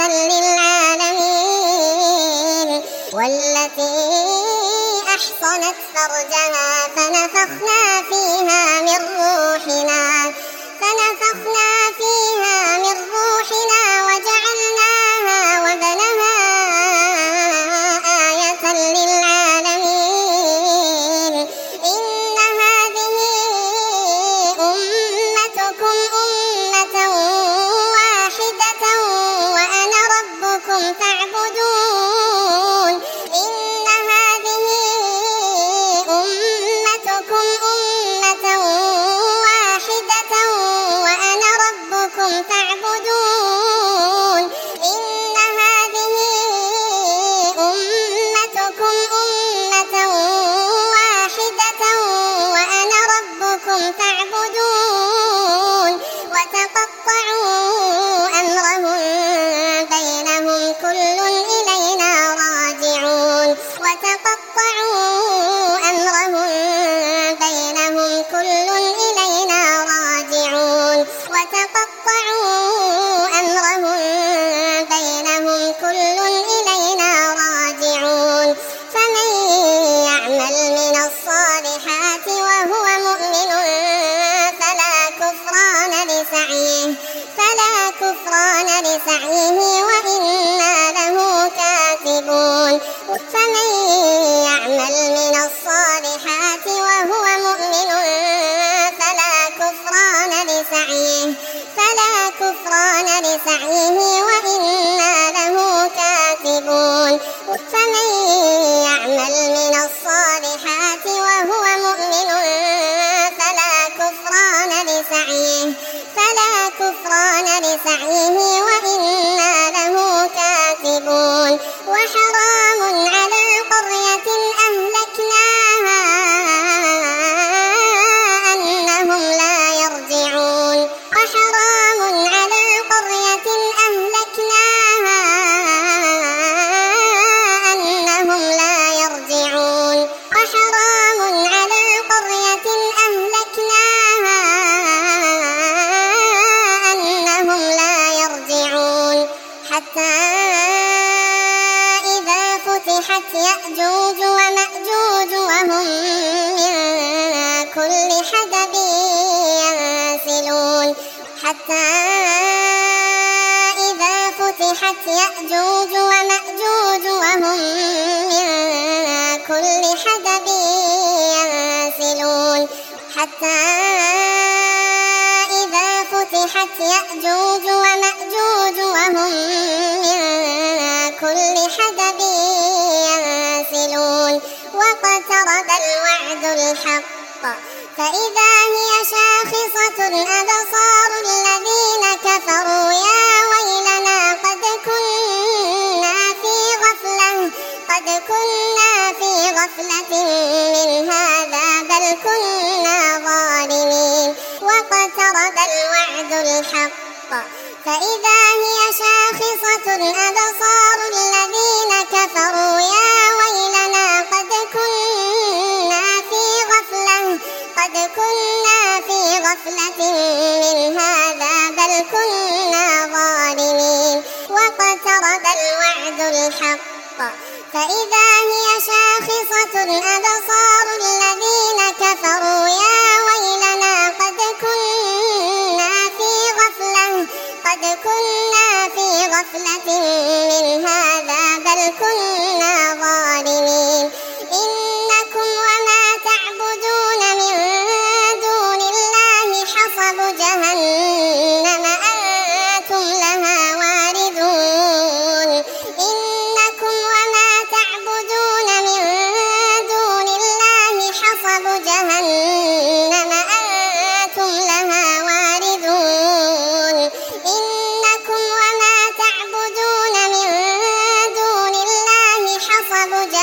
للعالمين والتي أحصنت فرجها فنفخنا فيها من روحنا وجعلناها وابنها آية للعالمين إن هذه أمتكم أمة واحدة وأنا ربكم فاعبدون إن هذه أمتكم أمة واحدة وأنا ربكم فاعبدون إن هذه أمتكم أمة واحدة وأنا ربكم فاعبدون وتقطعوا أمرهم بينهم كل إلينا راجعون فمن يعمل من الصالحات وهو مؤمن فلا كفران لسعيه وإنا له كاتبون فمن يعمل من الصالحات وهو مؤمن فلا كفران لسعيه وإنا له كاتبون فمن يعمل من الصالحات وهو مؤمن فلا كفران لسعيه وإنا له كاتبون وحرام على قرية أهلكناها أنهم لا يرجعون حتى إذا فتحت يأجوج ومأجوج وهم من كل حدب ينسلون حتى إذا فتحت يأجوج ومأجوج وهم من كل حدب ينسلون حتى إذا فتحت يأجوج ومأجوج وهم من كل حدب ينسلون واقترب الوعد الحق فإذا هي شاخصة أبصار الذين كفروا يا ويلنا قد كنا في غفلة من هذا بل كنا ظالمين واقترب الوعد الحق فإذا هي شاخصة أبصار الذين كفروا يا ويلنا قد كنا في غفلة من هذا بل كنا ظالمين واقترب الوعد الحق فإذا هي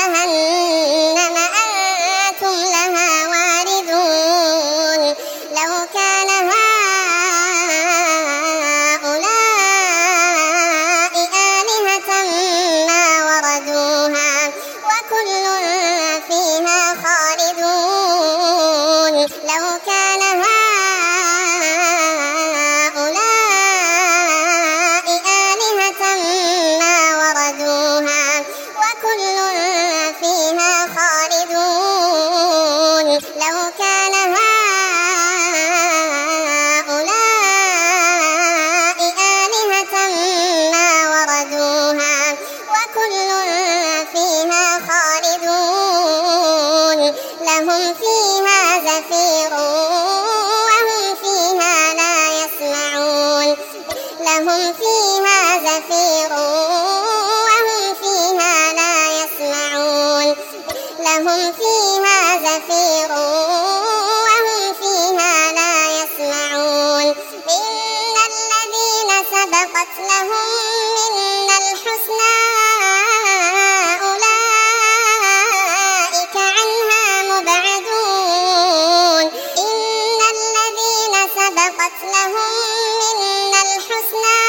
جهنم أنتم لها واردون لو كان هؤلاء آلهة ما وردوها وكل فيها خالدون لو كان هؤلاء آلهة ما وردوها وكل فيها خالدون لو كان هؤلاء آلهة ما وردوها وكل فيها خالدون لهم فيها زفير وهم فيها لا يسمعون لهم فيها زفير وهم فيها لا يسمعون لهم فيها زفير وهم فيها لا يسمعون إن الذين سبقت لهم منا الحسنى أولئك عنها مبعدون إن الذين سبقت لهم منا الحسنى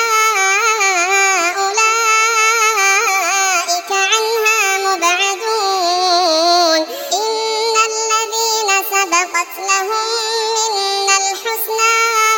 أولئك عنها مبعدون إن الذين سبقت لهم منا الحسنى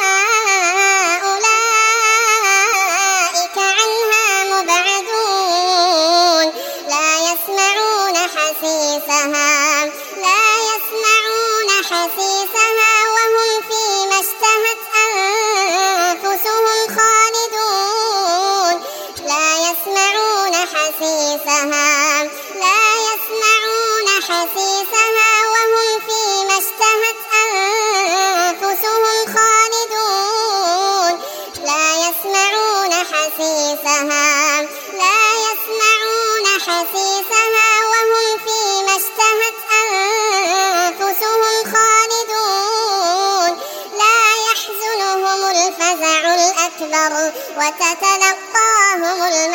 أولئك عنها مبعدون لا يسمعون حسيسها لا يسمعون حسيسها وهم فيما اشتهت أنفسهم خالدون لا يسمعون حسيسها لا يسمعون حسيسها وهم فيما اشتهت أنفسهم خالدون لا يسمعون حسيسها لا يسمعون حسيسها وهم فيما اشتهت أنفسهم خالدون لا يحزنهم الفزع الأكبر وتتلقاهم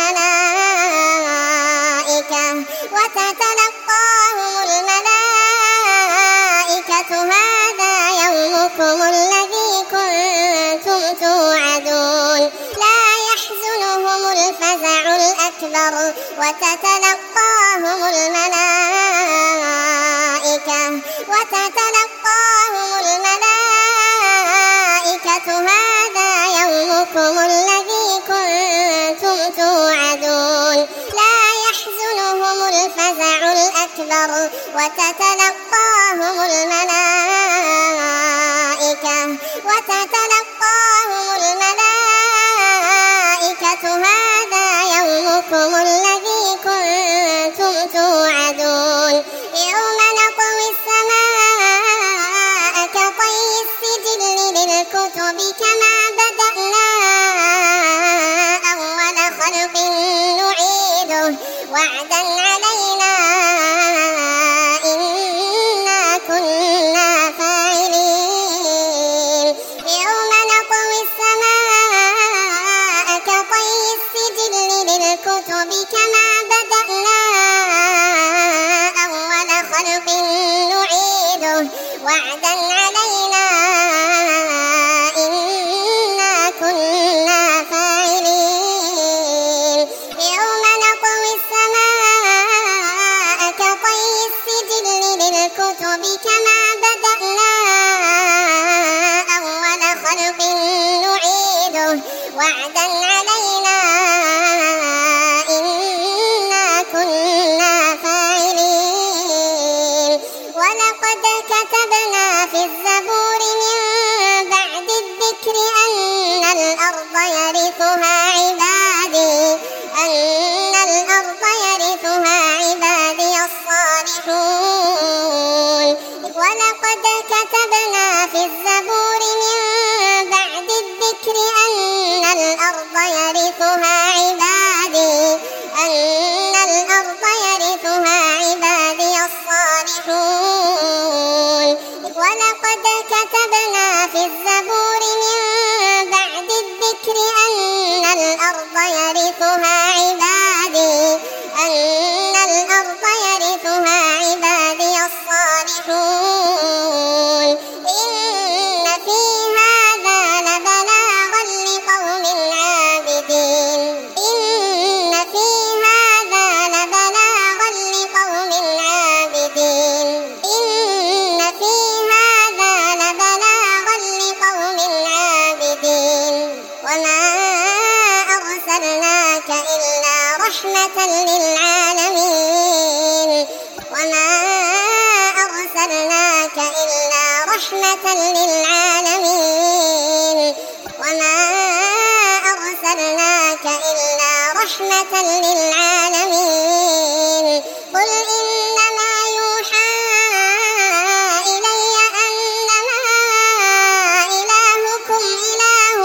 الملائكة هذا يومكم الذي كنتم توعدون لا يحزنهم الفزع الأكبر وتتلقاهم الملائكة هذا يومكم الذي كنتم توعدون لا يحزنهم الفزع الأكبر وتتلقاهم الملائكة هذا يومكم الذي كنتم توعدون يوم نطوي السماء كطي السجل للكتب كما بدأنا أول خلق نعيده وعدا علينا إنا كنا فاعلين يوم نطوي السماء كطي السجل للكتب كما بدأنا أول خلق نعيده وعدا علينا إنا كنا فاعلين يوم نطوي السماء كطي السجل للكتب كما بدأنا أول خلق نعيده وعدا علينا إنا كنا فاعلين ولقد كتبنا في الزبور من بعد الذكر أن الأرض يرثها عبادي الصالحون رحمة للعالمين وما أرسلناك إلا رحمة للعالمين قل إنما يوحى إلي أنما إلهكم إله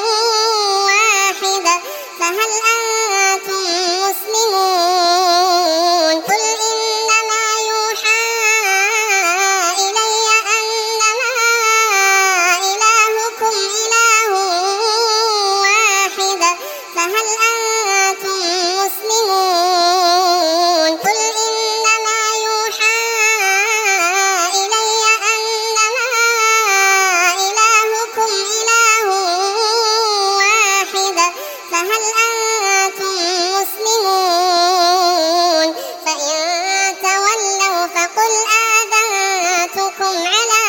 واحد فهل أنتم مسلمون قل إنما يوحى إلي أنما إلهكم إله واحد فهل أنتم مسلمون قل إنما يوحى إلي أنما إلهكم إله واحد فهل أنتم مسلمون فإن تولوا فقل آذنتكم على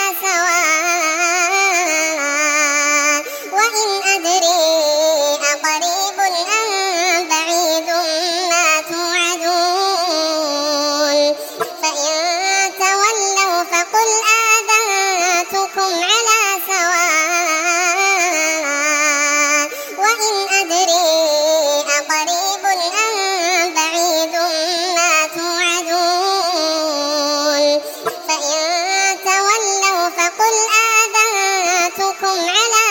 سواء وإن أدري أقريب أم بعيد ما توعدون فإن تولوا فقل آذنتكم على سواء وإن أدري أقريب أم بعيد ما توعدون فإن تولوا فقل آذنتكم على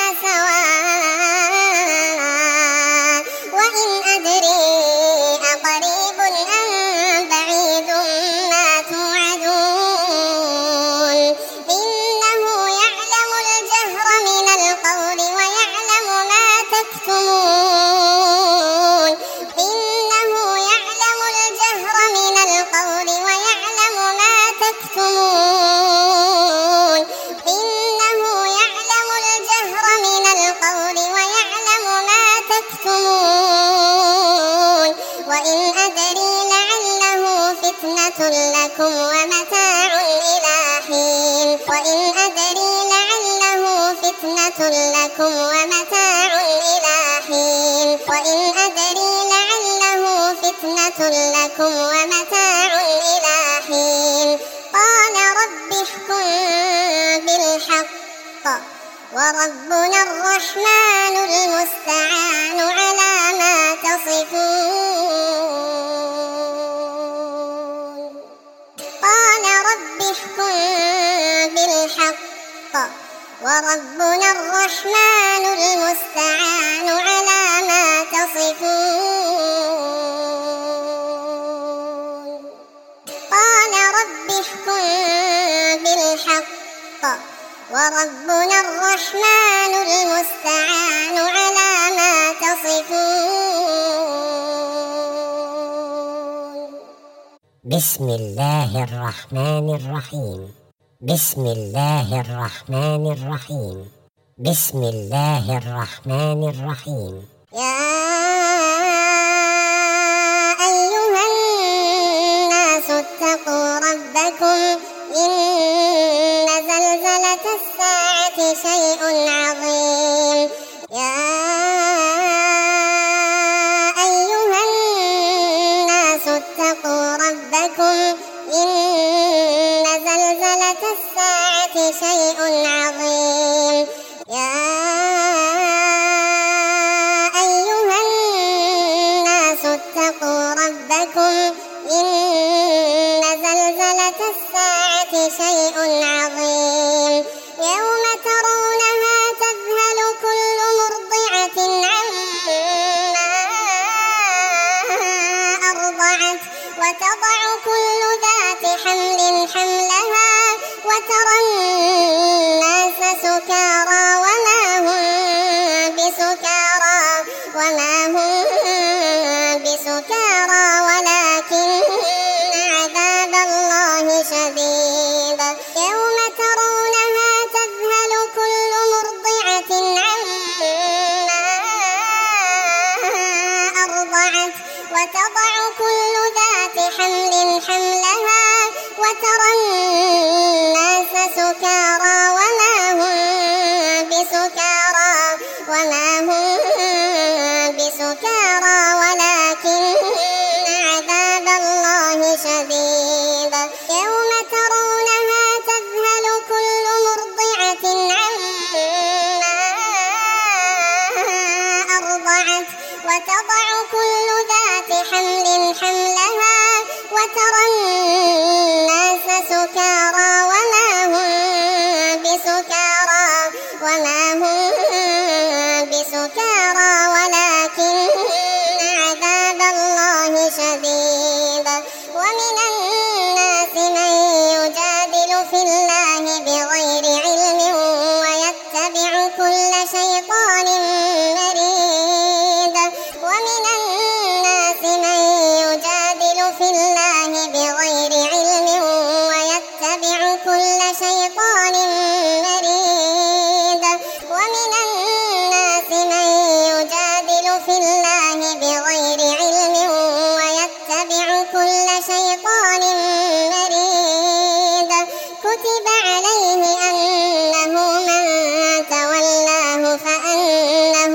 سواء وإن أدري أقريب أم بعيد ما توعدون إنه يعلم الجهر من القول ويعلم ما تكتمون إنه يعلم الجهر من القول ويعلم ما تكتمون إنه يعلم الجهر من القول ويعلم ما تكتمون وإن أدري لعله فتنة لكم ومتاع إلى حين وإن أدري لعله فتنة لكم ومتاع إلى حين وإن أدري لعله فتنة لكم ومتاع إلى حين قال رب احكم بالحق وربنا الرحمن المستعان على ما تصفون قال رب احكم بالحق وربنا الرحمن المستعان على ما تصفون قال رب احكم بالحق وربنا الرحمن المستعان على ما تصفون بسم الله الرحمن الرحيم بسم الله الرحمن الرحيم بسم الله الرحمن الرحيم يا أيها الناس اتقوا ربكم إن زلزلة الساعة شيء عظيم يا أيها الناس اتقوا ربكم إن زلزلة الساعة شيء عظيم يا أيها الناس اتقوا ربكم إن زلزلة الساعة شيء عظيم يوم ترونها تذهل كل مرضعة عما أرضعت وتضع كل ذات حمل حملها وترى الناس سكارى وما هم بسكارى ولكن عذاب الله شديد يوم ترونها تذهل كل مرضعة عما أرضعت وتضع كل ذات حمل حملها وترى الناس سكارى وما هم بسكارى ولكن عذاب الله شديد يوم ترونها تذهل كل مرضعة وتضع كل ذات حمل حملها وترى الناس سكارى وما هم بسكارى ولكن عذاب الله شديد. ومن الناس من يجادل في الله بغير علم ويتبع كل شيطان مريد. ومن الناس من يجادل في الله بغير علم ويتبع كل شيطان مريد. ومن الناس من يجادل في الله بغير علم ويتبع كل شيطان مريد. كتب عليه أنه من تولاه فأنه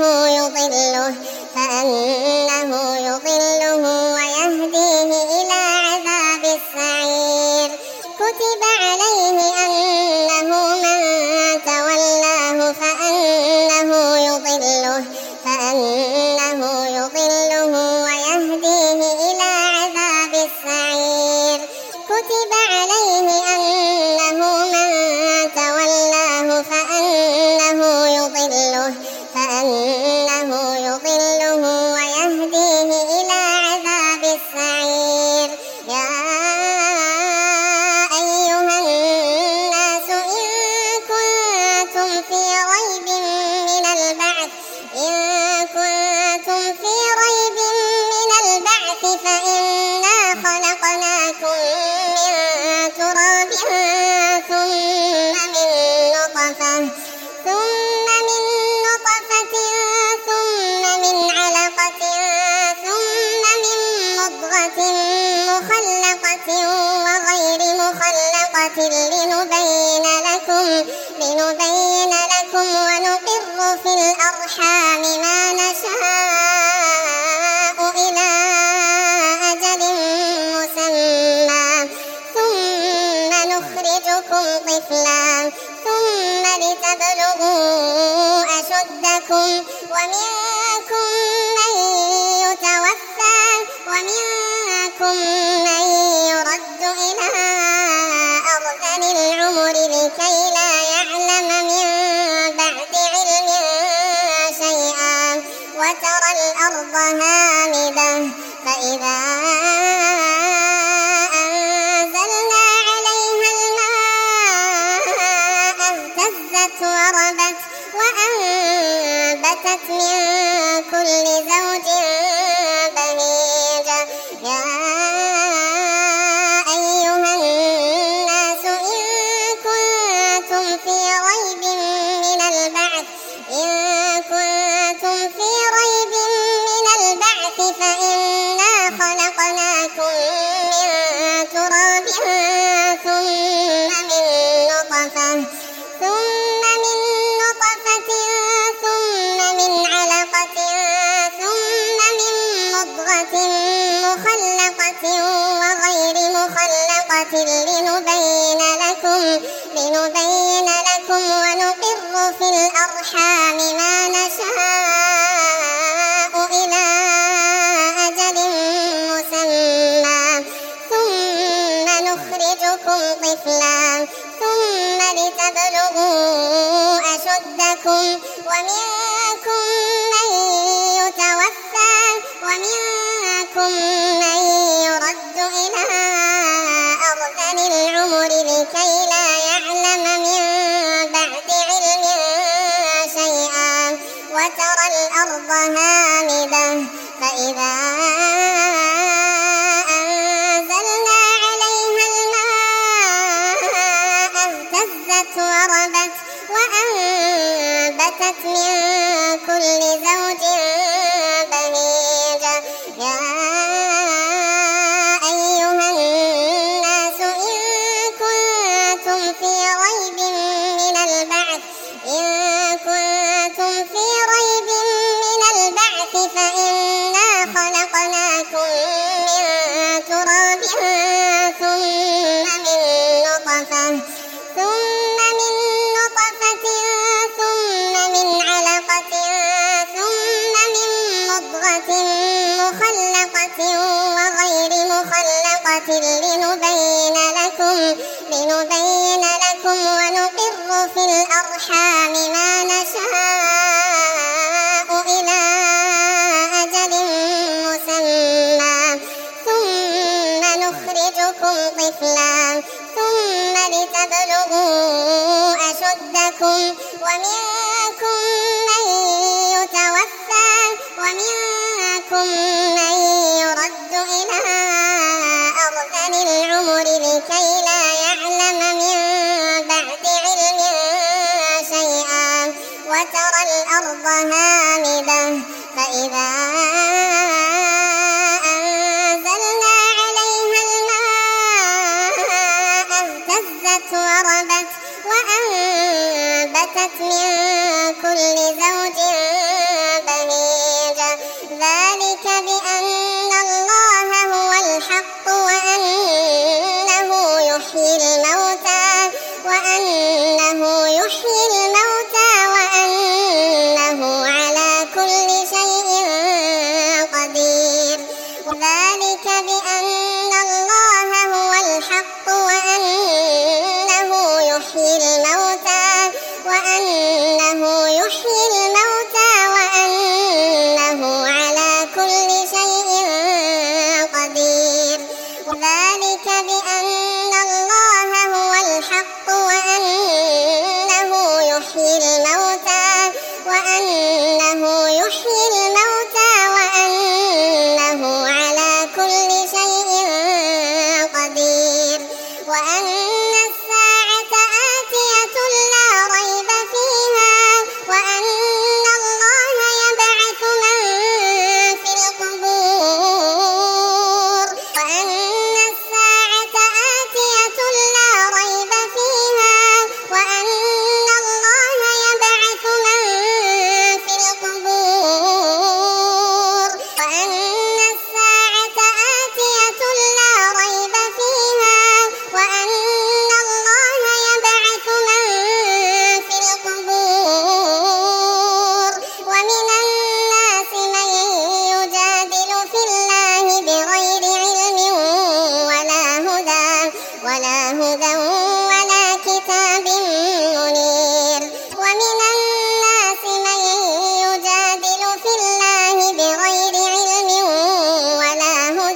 يضله ويهديه إلى عذاب السعير. كتب عليه أنه من تولاه فأنه يضله ويهديه إلى عذاب السعير. كتب عليه أنه من تولاه فأنه يضله ويهديه إلى عذاب السعير. يا أيها الناس إن كنتم في ريب من البعث فإنا خلقناكم من تراب ثم من نطفة ثم من علقة ثم من مضغة مخلقة وغير مخلقة لنبين لكم ونقر في الأرحام ما نشاء إلى أجل مسمى ثم نخرجكم طفلا ثم لتبلغوا أشدكم ومنكم من يتوفى ومنكم من يرد إلى أرذل العمر لكي لا يعلم من بعد علم شيئا. وترى الأرض هامدة فإذا أنزلنا عليها الماء اهتزت وربت وأنبتت من كل زوج بهيج. يا أيها الناس إن كنتم في ريب من البعث فإنا خلقناكم من تراب ثم من نطفة ثم من علقة ثم من مضغة مخلقة وغير مخلقة لنبين لكم ونقر في الأرحام ما نشاء إلى أجل مسمى ثم نخرجكم طفلا ثم لتبلغوا أشدكم ومنكم من يتوفى ومنكم من يرد إلى أرذل العمر لكي لا يعلم من بعد علم شيئا. وترى الأرض هامدة فإذا أنزلنا عليها الماء اهتزت وربت وأنبتت من كل زوج بهيج. يا أيها الناس إن كنتم في ريب من البعث فإنا خلقناكم من تراب ثم من نطفة ثم من علقة ثم من مضغة إشارة لنبين لكم ونقر في الأرحام ما نشاء إلى أجل مسمى ثم نخرجكم طفلا ثم لتبلغوا أشدكم ومنكم من يتوفى ومنكم من يرد إلى أرذل العمر لكي لا يعلم من بعد علم شيئا وترى الأرض هامدة فإذا أنزلنا عليها الماء اهتزت وربت وأنبتت من كل زوج بهيج ذلك بأن الله هو الحق وأنه يحيي الموتى وأنه على كل شيء قدير ذلك بأن الله هو الحق وأنه يحيي الموتى وأنه على كل شيء قدير ذلك بأن الله هو الحق وأنه يحيي الموتى وأنه على كل شيء قدير وأن الساعة آتية لا ريب فيها وأن الله يبعث من في القبور وأن الساعة آتية لا ريب فيها وأن الله يبعث من في القبور وأن الساعة آتية لا ريب فيها وأن الله يبعث من في القبور ومن الناس من يجادل في الله بغير علم ولا هدى ولا كتاب منير ومن الناس من يجادل في الله بغير علم ولا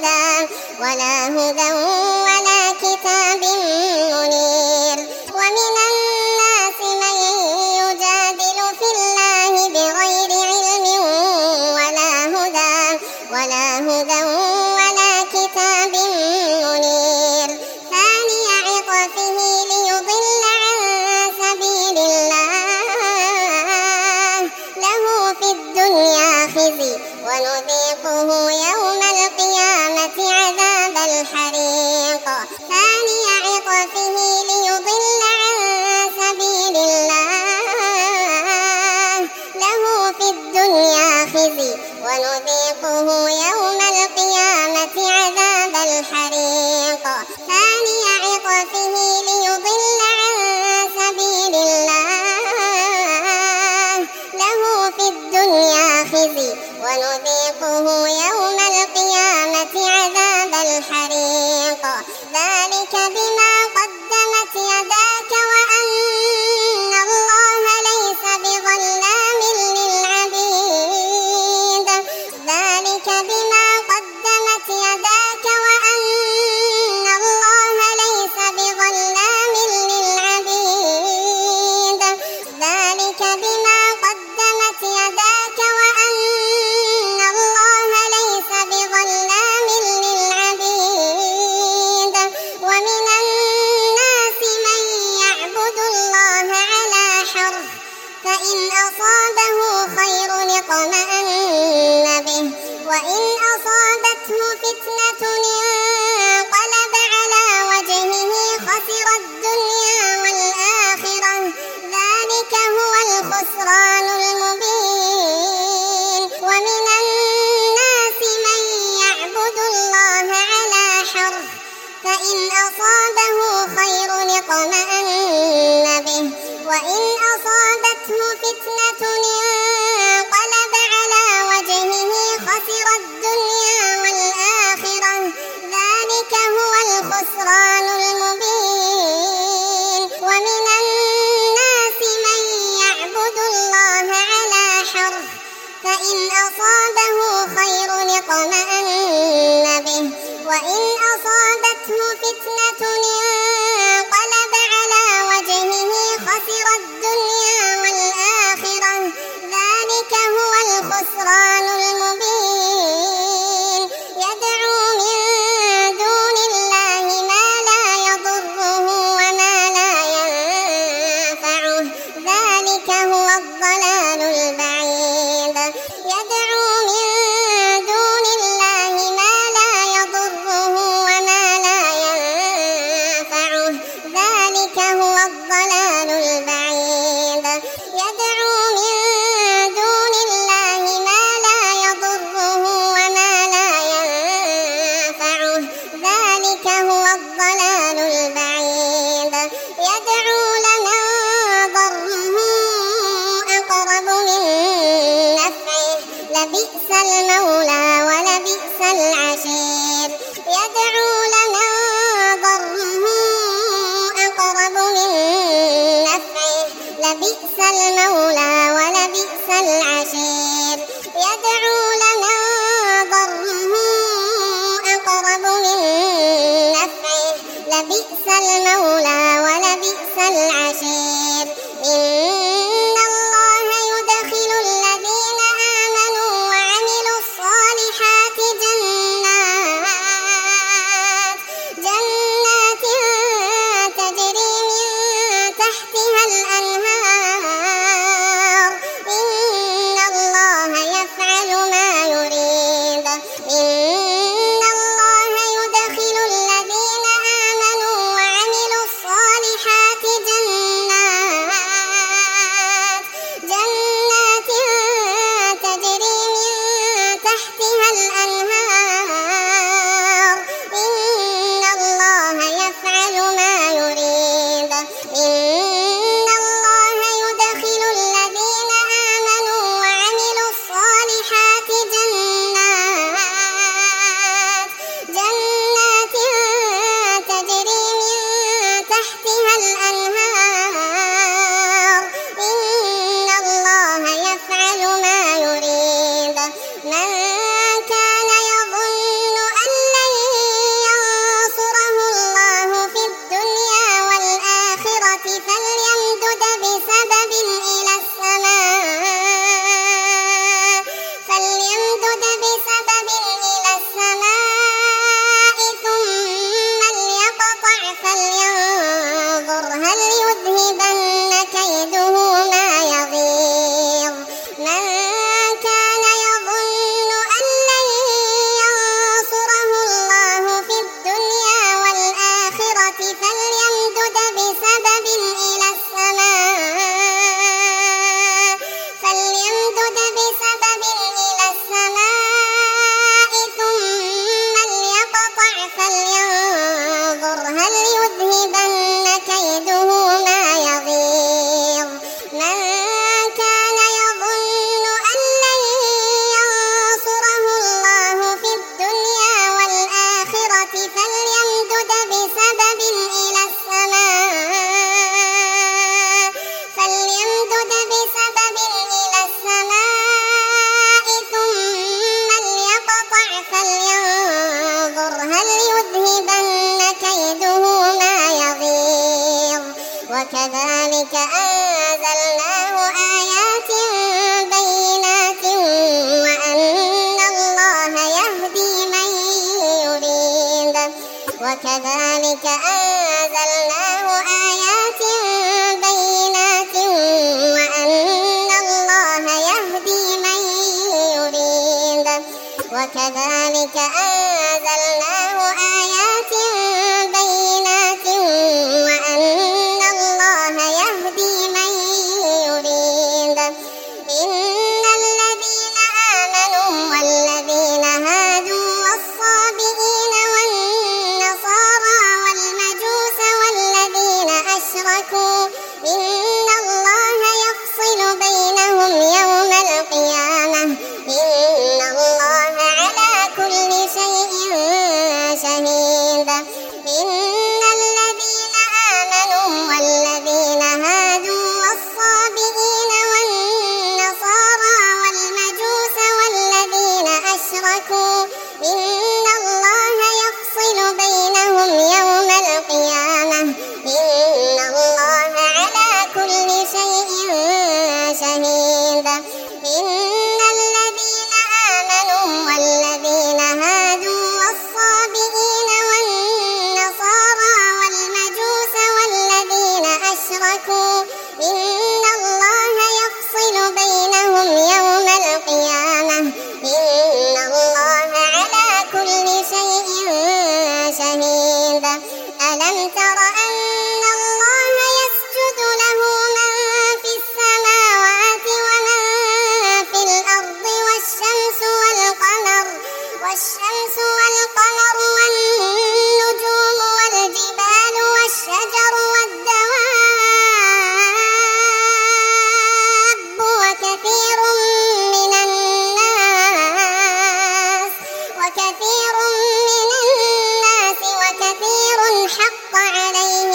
هدى ولا كتاب منير ومن الناس من يجادل في الله بغير علم ولا هدى ولا كتاب منير ثاني عطفه ليضل عن سبيل الله له في الدنيا خزي ونذيقه يوم القيامة عذاب الحريق ثاني عطفه ليضل عن سبيل الله له في الدنيا خزي ونذيقه يوم القيامة عذاب الحريق ثاني عطفه ليضل عن سبيل الله له في الدنيا خزي ونذيقه يوم القيامة عذاب الحريق ذلك بما قدمت يداك وأن الله ليس بظلام للعبيد ذلك بما قدمت يداك وأن الله ليس بظلام للعبيد ذلك بما قدمت يداك وأن الله ليس بظلام للعبيد ومن الناس من يعبد الله على حرف فإن أصابه خير اطمأن به وإن أصابته فتنة انقلب على وجهه خسر الدنيا والآخرة ذلك هو الخسران المبين ومن الناس من يعبد الله على حرف فإن أصابه خير اطمأن به وإن أصابته فتنة انقلب على وجهه خسر الدنيا والآخرة وإن أصابته فتنة انقلب على وجهه خسر الدنيا والآخرة ذلك هو الخسران المبين يدعو من دون الله ما لا يضره وما لا ينفعه ذلك هو الضلال البعيد يدعو من دون الله ما لا يضره وما لا ينفعه ذلك هو الضلال البعيد يدعو من دون الله ما لا يضره وما لا ينفعه ذلك هو الضلال البعيد يدعو لمن ضره أقرب من نفعه لبئس المولى ولبئس العشير يدعو لمن ضره أقرب من نفعه لبئس المولى ولبئس العشير يدعو لمن ضره أقرب من نفعه لبئس المولى ولبئس العشير إن الله يدخل الذين آمنوا وعملوا الصالحات جنات تجري من تحتها الأنهار إن الله يفعل ما يريد إن الله يدخل الذين آمنوا وعملوا الصالحات جنات تجري من تحتها الأنهار إن الله يفعل ما يريد إن الله يدخل الذين آمنوا وعملوا الصالحات جنات تجري من تحتها الأنهار إن الله يفعل ما يريد من كان يظن أن لن ينصره الله في الدنيا والآخرة فليمدد بسبب إلى السماء ثم ليقطع فلينظر هل يذهبن كيده ما يغيظ من كان يظن أن لن ينصره الله في الدنيا والآخرة فليمدد بسبب إلى السماء ثم ليقطع فلينظر هل يذهبن كيده ما يغيظ من كان يظن أن لن ينصره الله في الدنيا والآخرة فليمدد بسبب إلى السماء ثم ليقطع فلينظر هل يذهبن كيده ما يغيظ وكذلك أنزلناه آيات بينات وأن الله يهدي من يريد وكذلك أنزلناه آيات بينات وأن الله يهدي من يريد وكذلك أنزلناه آيات بينات وأن الله يهدي من يريد إن الذين آمنوا والذين هادوا والصابئين والنصارى والمجوس والذين أشركوا إن الله يفصل بينهم يوم القيامة إن الله على كل شيء شهيد إن الذين آمنوا والذين هادوا والصابئين والنصارى والمجوس والذين أشركوا إن الله يفصل أشركوا إن الله يفصل بينهم يوم القيامة إن الله على كل شيء شهيد ألم تر أن الله يسجد له من في السماوات ومن في الأرض والشمس والقمر والنجوم والجبال والشجر والدواب وكثير من الناس وكثير حق عليه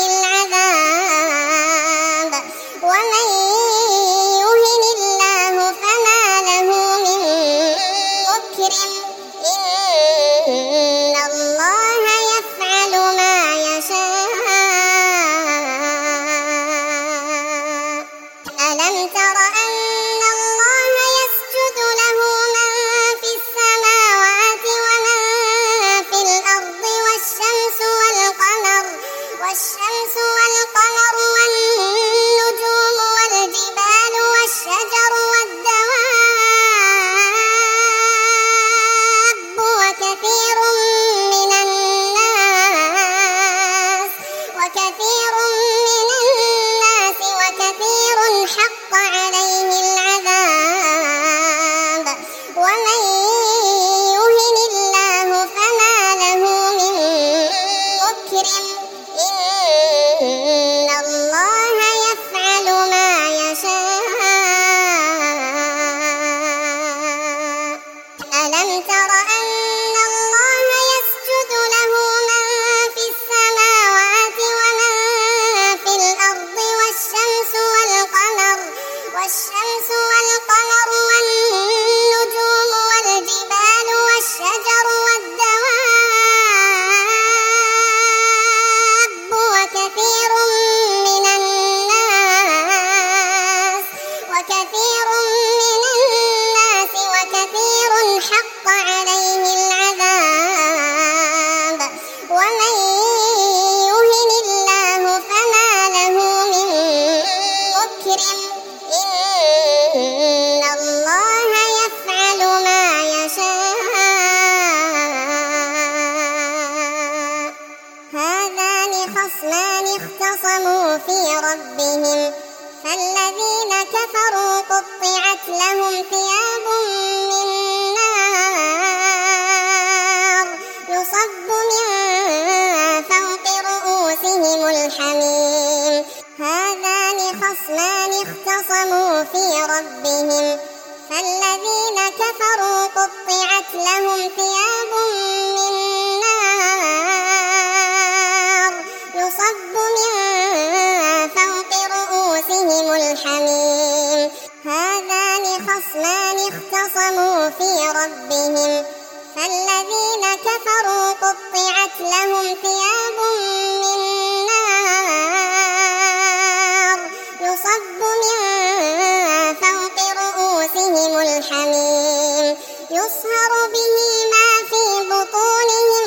العذاب ومن يهن الله فما له من مكرم إن الله يفعل ما يشاء ألم تر أن الله يسجد له من في السماوات ومن في الأرض والشمس والقمر والنجوم والجبال والشجر والدواب وكثير من الناس وكثير حق عليه العذاب ومن يهن الله فما له من مكرم إن الله يفعل ما يشاء ألم تر أن الله يسجد له من في السماوات ومن في الأرض والشمس والقمر والنجوم والجبال والشجر والدواب وكثير من الناس وكثير حق عليه العذاب ومن يهن الله فما له من مكرم إن الله يفعل ما يشاء هذان خصمان اختصموا في ربهم فالذين كفروا قطعت لهم ثياب من نار يصب من فوق رؤوسهم الحميم هذان خصمان اختصموا في ربهم فالذين كفروا قطعت لهم ثياب من نار يصب من فوق رؤوسهم الحميم هذان خصمان اختصموا في ربهم فالذين كفروا قطعت لهم ثياب من نار يصب من فوق رؤوسهم الحميم يصهر به ما في بطونهم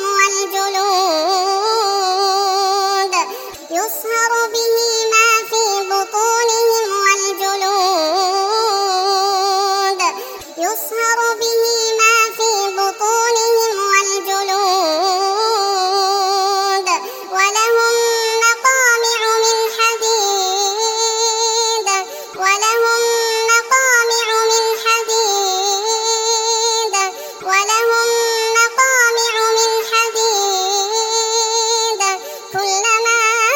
والجلود يصهر به ما في بطونهم والجلود يصهر به ما في بطونهم والجلود ولهم مقامع من حديد ولهم مقامع من حديد ولهم مقامع من حديد كلما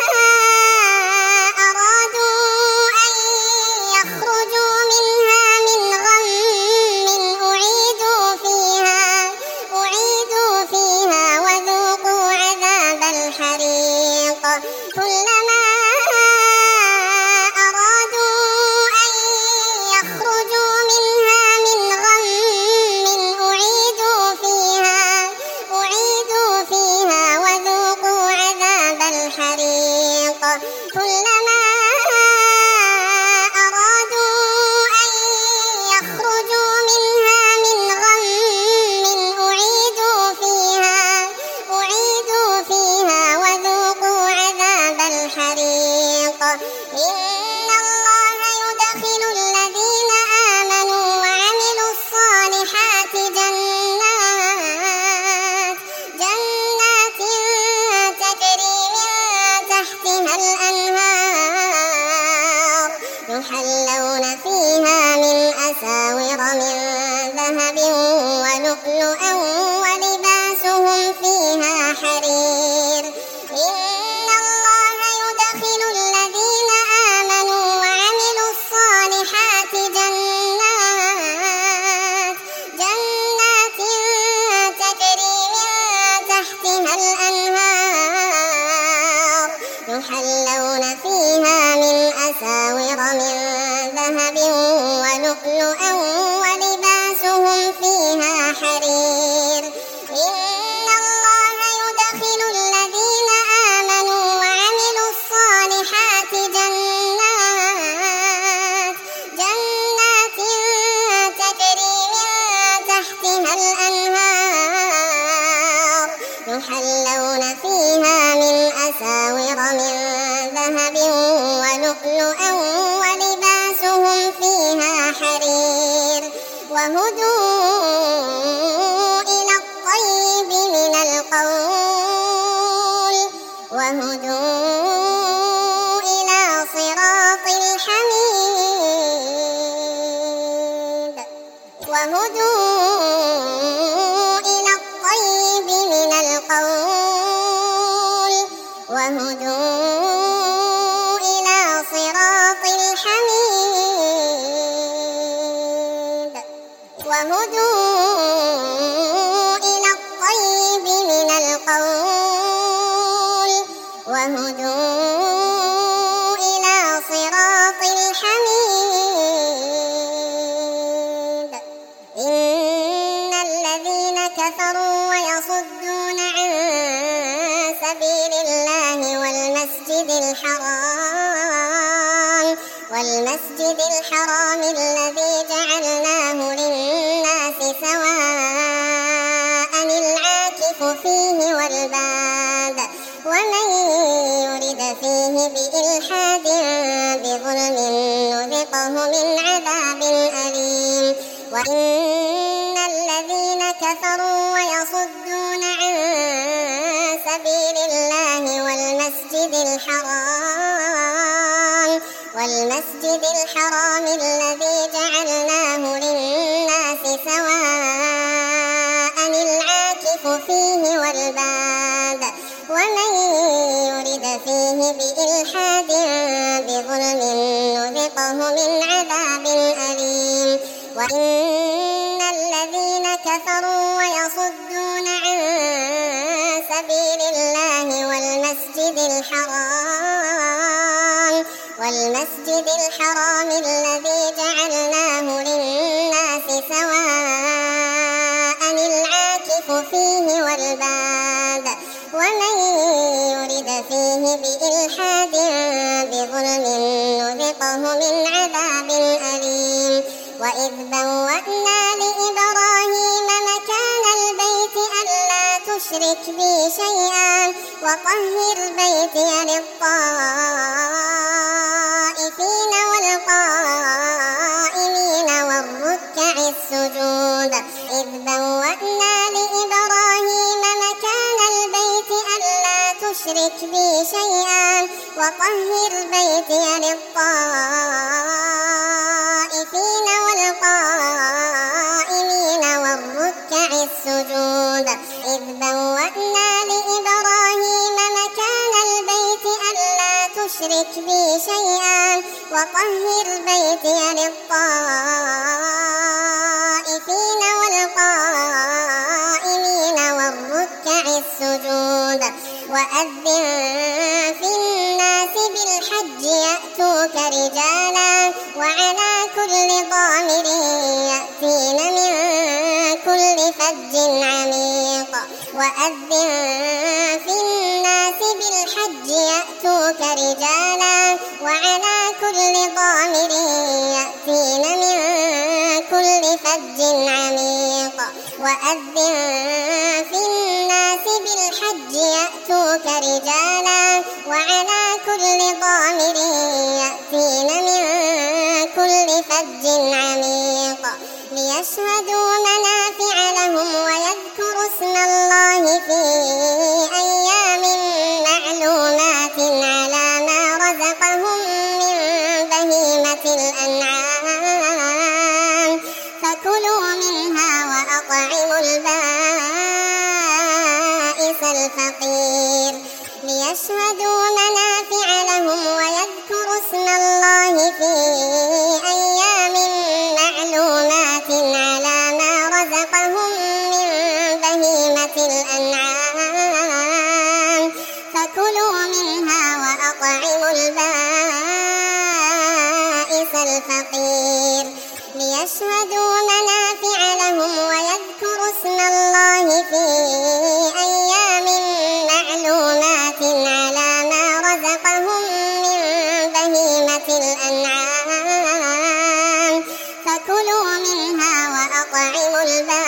أرادوا أن يخرجوا منها من غم أعيدوا فيها وذوقوا عذاب الحريق كلما أرادوا أن يخرجوا منها من غم أعيدوا فيها وذوقوا عذاب الحريق كلما أرادوا أن يخرجوا منها من غم أعيدوا فيها وذوقوا عذاب الحريق كلما أرادوا أن يخرجوا منها من غم أعيدوا فيها وذوقوا عذاب الحريق كلما أرادوا أن يخرجوا منها من غم أعيدوا فيها وذوقوا عذاب الحريق إن الله يدخل الذين آمنوا وعملوا الصالحات جنات تجري من تحتها الأنهار يحلون فيها من أساور من ذهب ولؤلؤا ولباسهم فيها حرير إن الله يدخل الذين آمنوا وعملوا الصالحات جنات تجري من تحتها الأنهار يحلون فيها من أساور من ذهب ولؤلؤا ولباسهم فيها حرير إن الله يدخل الذين آمنوا وعملوا الصالحات جنات تجري من تحتها الأنهار يحلون فيها من أساور من ذهب ولؤلؤا ولباسهم فيها حرير وهدوا إلى الطيب من القول وهدوا إلى صراط الحميد وهدوا إلى الطيب من القول وهدوا إلى صراط الحميد وهدوا إلى الطيب من القول وهدوا إلى صراط الحميد إن الذين كفروا ويصدون عن سبيل الله والمسجد الحرام الذي جعلناه للناس سواء العاكف فيه والباد ومن يرد فيه بإلحاد بظلم نذقه من عذاب أليم وإن الذين كفروا ويصدون عن سبيل الله والمسجد الحرام الذي جعلناه للناس سواء العاكف فيه والباد ومن يرد فيه بإلحاد بظلم نذقه من عذاب أليم وإن الذين كفروا ويصدون عن سبيل الله والمسجد الحرام الذي جعلناه للناس سواء العاكف فيه والباد ومن يرد فيه بإلحاد بظلم نذقه من عذاب أليم وإذ بوأنا لإبراهيم مكان البيت ألا تشرك بي شيئا وطهر بيتي للطائفين والقائمين والركع السجود إذ بوأنا لإبراهيم مكان البيت ألا تشرك بي شيئا وطهر بيتي للطائفين والقائمين والركع السجود إذ بوأنا لإبراهيم مكان البيت ألا تشرك بي شيئا وطهر بيتي للطائفين والقائمين والركع السجود وأذن في الناس بالحج يأتوك رجالا وعلى كل ضامر يأتين من كل فج عميق وأذن في الناس بالحج يأتوك رجالا وعلى كل ضامر يأتين من كل فج عميق وأذن في الناس بالحج يأتوك رجالا وعلى كل ضامر فج عميق ليشهدوا منافع لهم ويذكروا اسم الله في أيام معلومات على ما رزقهم من بهيمة الأنعام فكلوا منها وأطعموا البائس الفقير ليشهدوا منافع لهم ويذكروا اسم الله في أيام معلومات على ما رزقهم من بهيمة الأنعام فكلوا منها وأطعموا البائس الفقير ليشهدوا منافع لهم ويذكروا اسم الله في أيام معلومات على ما رزقهم من بهيمة الأنعام فكلوا منها وأطعموا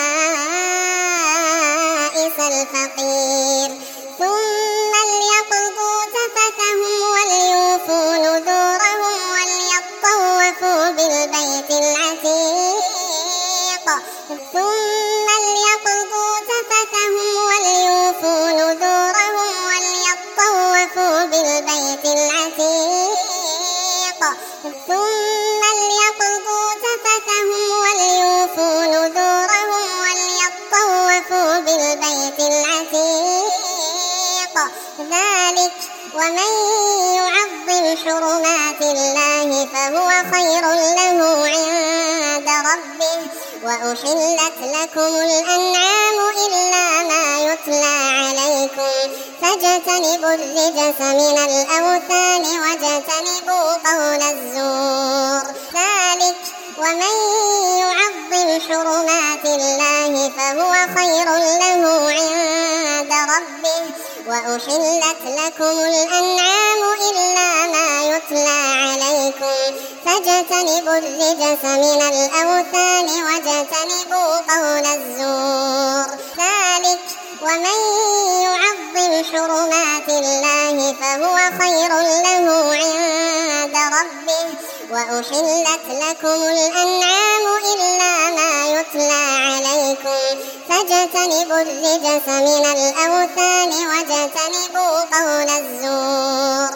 البائس الفقير ثم ليقضوا تفثهم وليوفوا نذورهم وليطوفوا بالبيت العتيق ثم ليقضوا تفثهم وليوفوا نذورهم وليطوفوا بالبيت العتيق ثم ليقضوا تفثهم وليوفوا نذورهم وليطوفوا بالبيت العتيق ذلك ومن يعظم حرمات الله فهو خير له عند ربه وأحلت لكم الأنعام إلا ما يتلى عليكم فاجتنبوا الرجس من الأوثان واجتنبوا قول الزور ذلك ومن يعظم حرمات الله فهو خير له عند ربه وأحلت لكم الأنعام إلا ما يتلى عليكم فاجتنبوا الرجس من الأوثان واجتنبوا قول الزور ذلك ومن يعظم حرمات الله فهو خير له عند ربه وأحلت لكم الأنعام إلا ما يتلى عليكم فاجتنبوا الرجس من الأوثان واجتنبوا قول الزور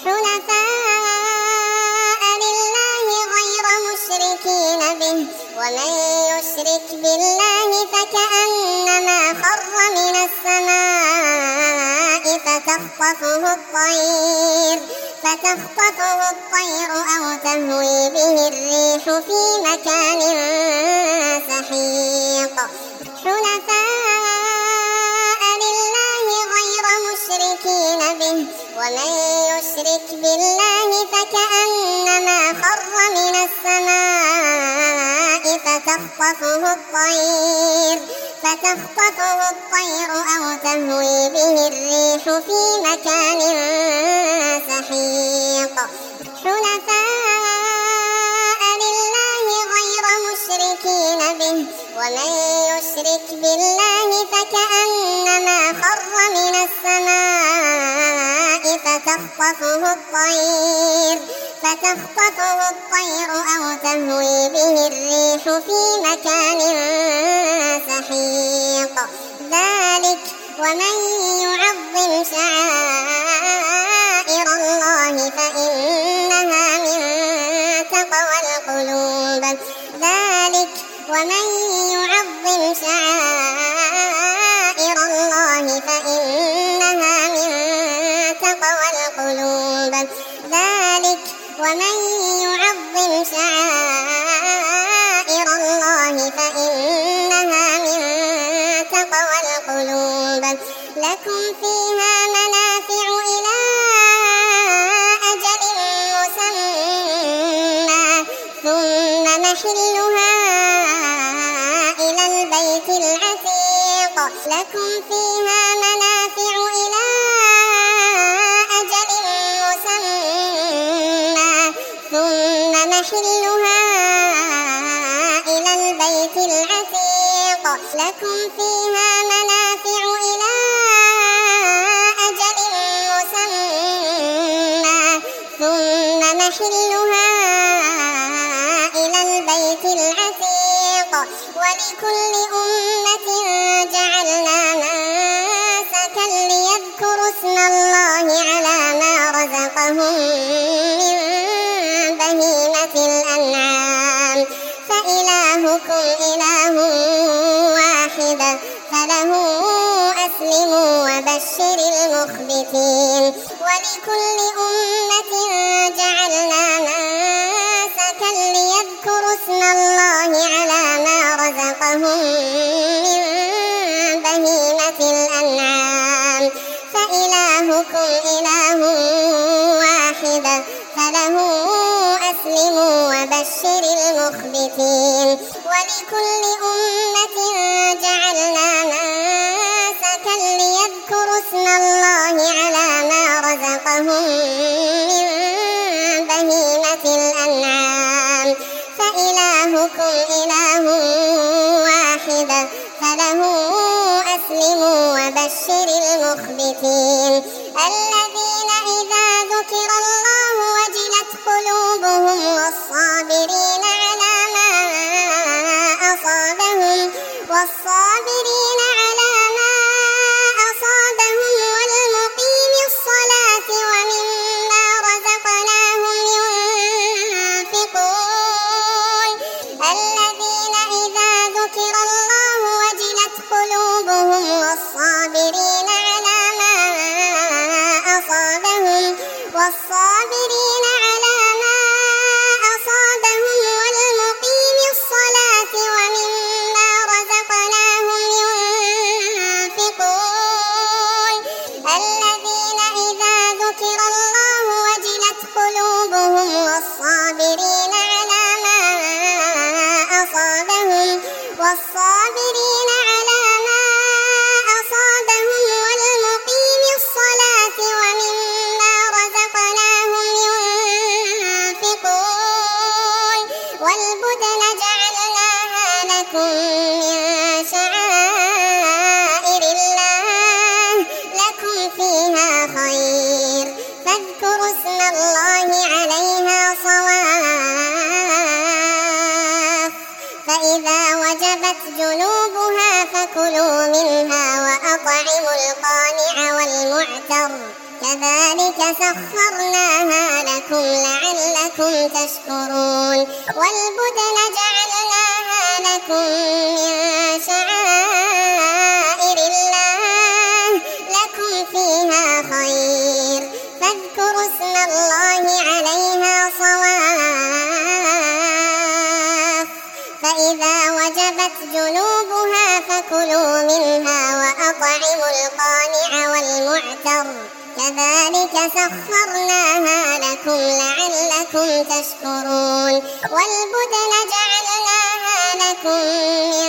حنفاء لله غير مشركين به ومن يشرك بالله فكأنما خر من السماء فتخطفه الطير أو تهوي به الريح في مكان سحيق حنفاء لله غير مشركين به ومن يشرك بالله فكأنما خر من السماء فتخطفه الطير أو تهوي به الريح في مكان سحيق حنفاء لله غير مشركين به ومن يشرك بالله فكأنما خر من السماء فتخطفه الطير أو تهوي به الريح في مكان سحيق ذلك ومن يعظم شعائر الله فإنها من تقوى القلوب ذلك ومن يعظم شعائر الله فإنها من تقوى القلوب ذلك ومن يعظم شعائر الله فإنها من تقوى القلوب لكم فيها منافع إلى أجل مسمى ثم محلها إلى البيت العتيق لكم فيها منافع إلى أجل مسمى ثم محلها إلى البيت العتيق لكم فيها منافع إلى أجل مسمى ثم محلها إلى ولكل أمة جعلنا منسكا ليذكروا اسم الله على ما رزقهم من بهيمة الأنعام فإلهكم إله واحد فله أسلموا وبشر المخبتين ولكل أمة جعلنا منسكا ليذكروا اسم الله على ما رزقهم من بهيمة الأنعام فإلهكم إله واحد فله أسلموا وبشر المخبتين ولكل أمة جعلنا منسكا ليذكروا اسم الله على ما رزقهم من بهيمة الأنعام فإلهكم إله واحد فله أسلموا وبشر المخبتين الذين إذا ذكر الله وجلت قلوبهم والصابرين على ما أصابهم والمقيم الصلاة ومما رزقناهم ينفقون الذين إذا ذكر الله وجلت قلوبهم والصابرين على ما أصابهم والمقيم الصلاة ومما رزقناهم ينفقون الذين إذا ذكر الله وجلت قلوبهم والصابرين على ما أصابهم والمقيم الصلاة ومما رزقناهم ينفقون والبدن جعلناها لكم من شعائر الله لكم فيها خير فاذكروا اسم الله عليها صواف فإذا وجبت جنوبها فكلوا منها وأطعموا القانع والمعتر كذلك سخرناها لكم لعلكم تشكرون والبدن جعلناها لكم من شعائر الله لكم فيها خير فاذكروا اسم الله عليها صواف فإذا وجبت جنوبها فكلوا منها وأطعموا القانع والمعتر كذلك سخرناها لكم لعلكم تشكرون والبدن جعلناها لكم من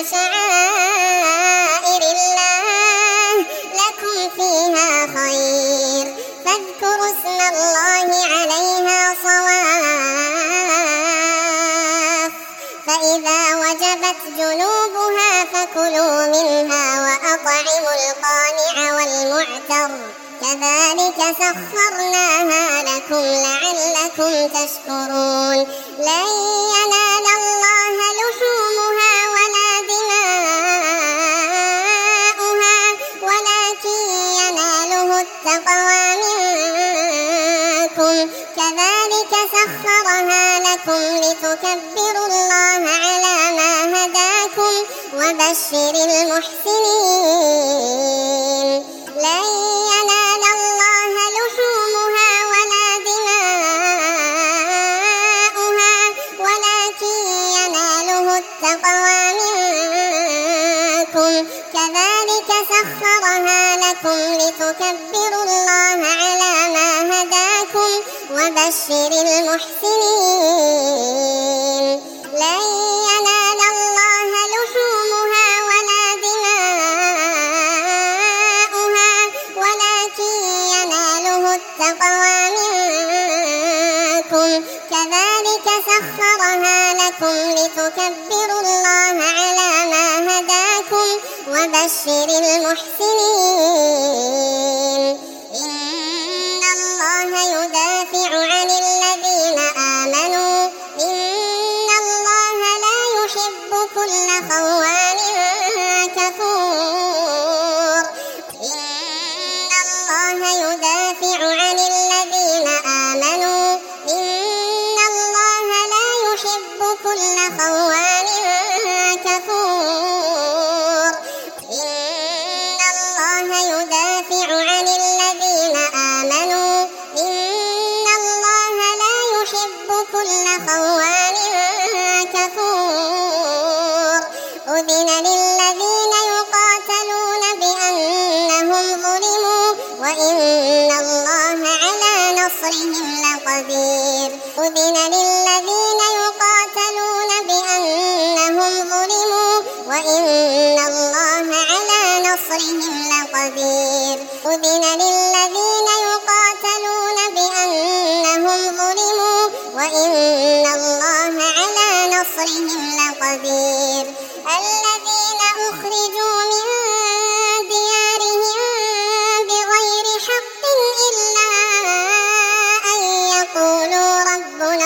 شعائر الله لكم فيها خير فاذكروا اسم الله عليها صواف فإذا وجبت جنوبها فكلوا منها وأطعموا القانع والمعتر كذلك سخرناها لكم لعلكم تشكرون لن ينال الله لحومها ولا دماؤها ولكن يناله التقوى منكم كذلك سخرها لكم لتكبروا الله على ما هداكم وبشر المحسنين لن ينال الله لحومها ولا دماؤها ولكن يناله التقوى منكم كذلك سخرها لكم لتكبروا الله على ما هداكم وبشر المحسنين لن ينال الله لحومها ولا دماؤها ولكن يناله التقوى منكم كذلك سخرها لكم لتكبروا الله على ما هداكم وبشر المحسنين إن الله يدافع عن الذين آمنوا إن الله لا يحب كل خوان كفور أذن للذين يقاتلون بأنهم ظلموا وإن الله على نصرهم لقدير أذن للذين يقاتلون بأنهم ظلموا وإن الله على نصرهم لقدير أذن للذين يقاتلون بأنهم ظلموا وإن الله على نصرهم لقدير الذين أخرجوا من ديارهم بغير حق إلا أن يقولوا ربنا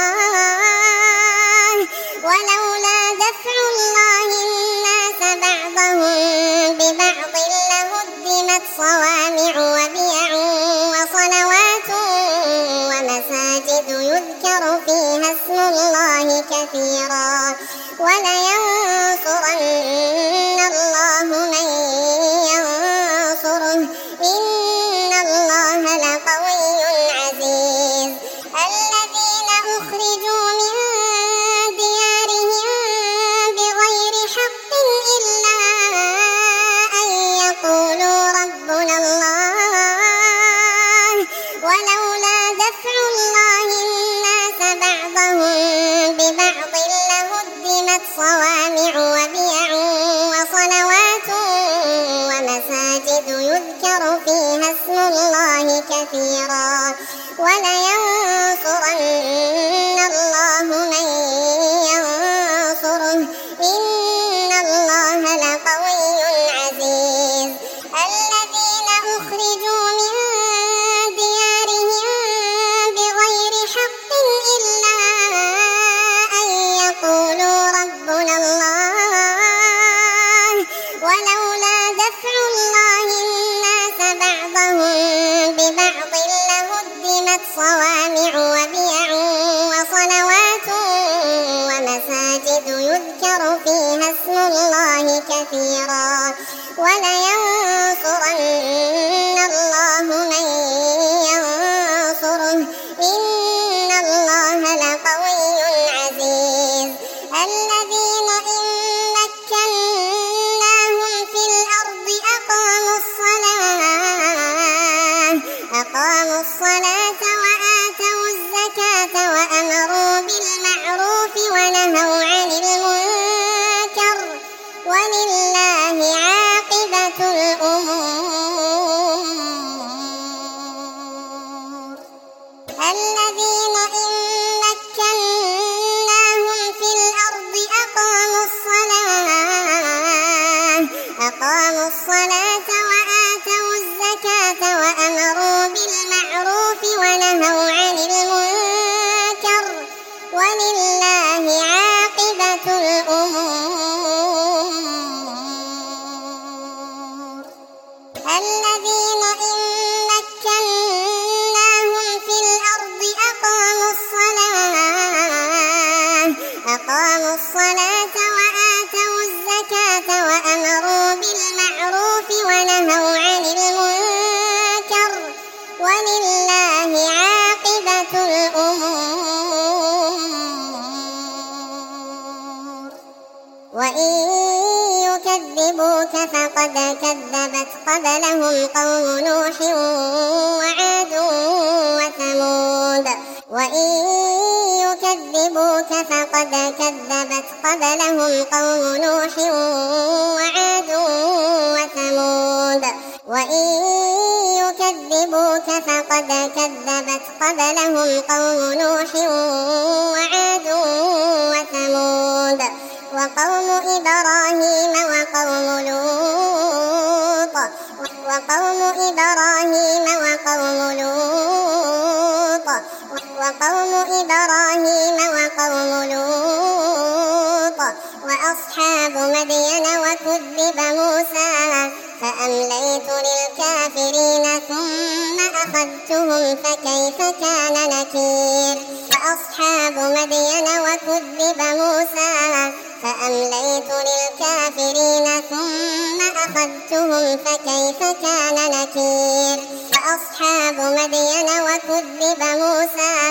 الله ولولا دفع الله الناس بعضهم ببعض لهدمت صوامع وبيع وصلوات ومساجد يذكر فيها اسم الله كثيرا ولينصرن الله من ينصره إن الله لقوي عزيز الذين أخرجوا من ديارهم بغير حق إلا أن يقولوا ربنا الله ولولا دفع الله الناس بعضهم ببعض لهدمت صوامع وبيع وصلوات ومساجد يذكر فيها اسم الله كثيرا ولينصرن الله من ينصره إن الله لقوي عزيز الذين أخرجوا من ديارهم بغير حق إلا أن يقولوا ربنا الله ولولا دفع الله الناس بعضهم ببعض لهدمت صوامع وبيع وصلوات ومساجد يذكر فيها اسم الله كثيرا ولينصرن الله من ينصره إن الله لقوي عزيز الذين إن مكناهم في الأرض أقاموا الصلاة وآتوا الزكاة وأمروا بالمعروف ونهوا عن المنكر ولله عاقبة الأمور الذين إن مكناهم في الأرض أقاموا الصلاة وآتوا الزكاة وأمروا بالمعروف ونهوا عن المنكر ولله عاقبة الأمور الذين إن مكناهم في الأرض أقاموا الصلاة وآتوا الزكاة وأمروا بالمعروف ونهوا عن المنكر ولله عاقبة الأمور وإن يكذبوك فقد كذبت قبلهم قوم نوح وعاد وثمود وإن يكذبوك فقد كذبت قبلهم قوم نوح وعاد وثمود وإن يكذبوك فقد كذبت قبلهم قوم نوح وعاد وثمود وقوم إبراهيم وقوم لوط وقوم إبراهيم وقوم لوط وقوم إبراهيم وقوم لوط وأصحاب مدين وكذب موسى فأمليت للكافرين ثم أخذتهم فكيف كان نكير وأصحاب مدين وكذب موسى فأمليت للكافرين ثم أخذتهم فكيف كان نكير وأصحاب مدين وكذب موسى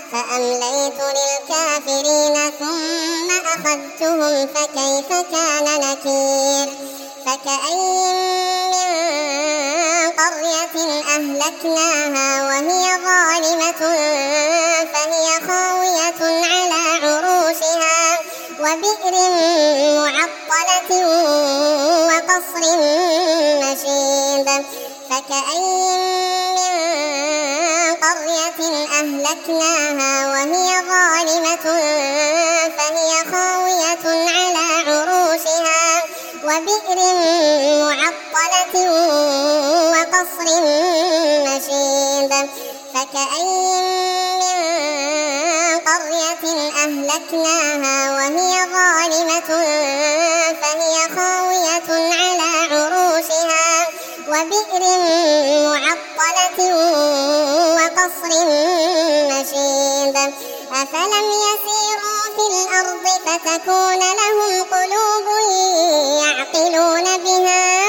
فأمليت للكافرين ثم أخذتهم فكيف كان نكير فكأين من قرية أهلكناها وهي ظالمة فهي خاوية على عروشها وبئر معطلة وقصر مشيد فكأين من قرية أهلكناها وهي ظالمة فهي خاوية على عروشها وبئر معطلة وقصر مشيد فكأين من قرية أهلكناها وهي ظالمة فهي خاوية على عروشها وبئر معطلة وقصر مشيد أفلم يسيروا في الأرض فتكون لهم قلوب يعقلون بها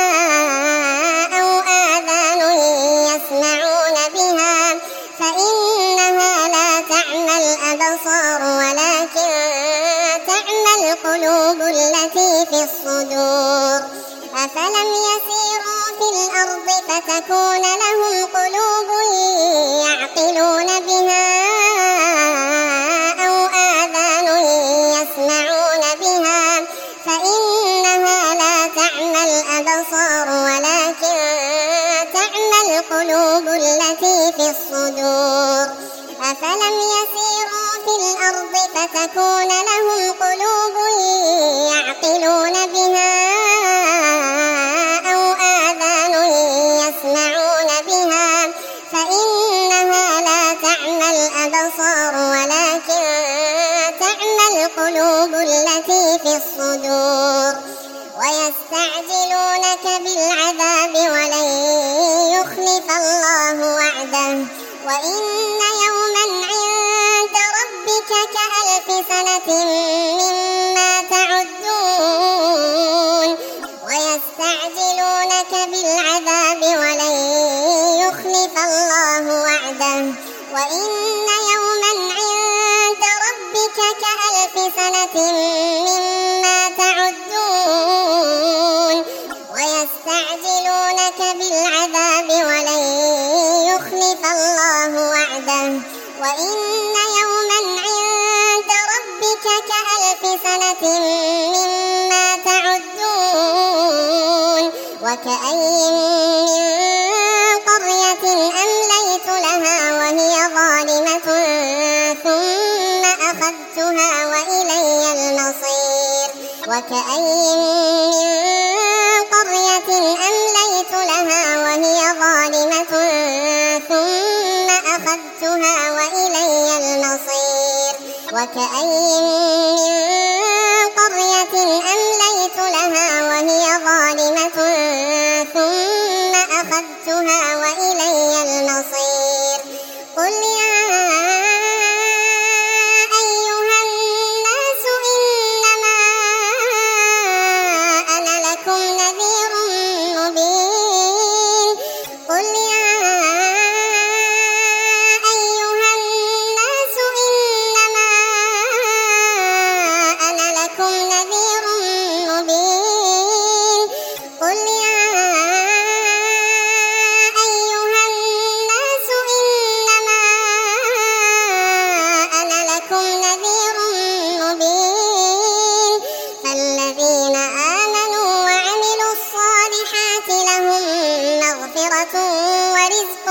أو آذان يسمعون بها فإنها لا تعمى الأبصار ولكن تعمى القلوب التي في الصدور أفلم يسيروا في الأرض فتكون لهم قلوب يعقلون بها أو آذان يسمعون بها فإنها لا تعمى الأبصار ولكن تعمى القلوب التي في الصدور أفلم يسيروا في الأرض فتكون لهم قلوب يعقلون بها أو آذان يسمعون بها فإنها لا تعمى الأبصار ولكن تعمى القلوب التي في الصدور ويستعجلونك بالعذاب ولن يخلف الله وعده وإن يوما عند ربك كألف سنة مما تعدون ويستعجلونك بالعذاب ولن يخلف الله وعده وإن يوما عند ربك كألف سنة مما تعدون ويستعجلونك بالعذاب ولن يخلف الله وعده وإن يوما عند ربك كألف سنة مما تعدون وكأين من قرية أمليت لها وهي ظالمة ثم أخذتها وإلي المصير وكأين من قرية أمليت لها وهي ظالمة ثم أخذتها وإلي المصير وكأين من قرية أمليت لها وهي ظالمة ثم أخذتها وإلي المصير قل يا أيها الناس إنما أنا لكم نذير مبين قل يا أيها الناس إنما أنا لكم نذير مبين قل يا أيها الناس إنما أنا لكم نذير مبين فالذين آمنوا وعملوا الصالحات لهم مغفرة ورزق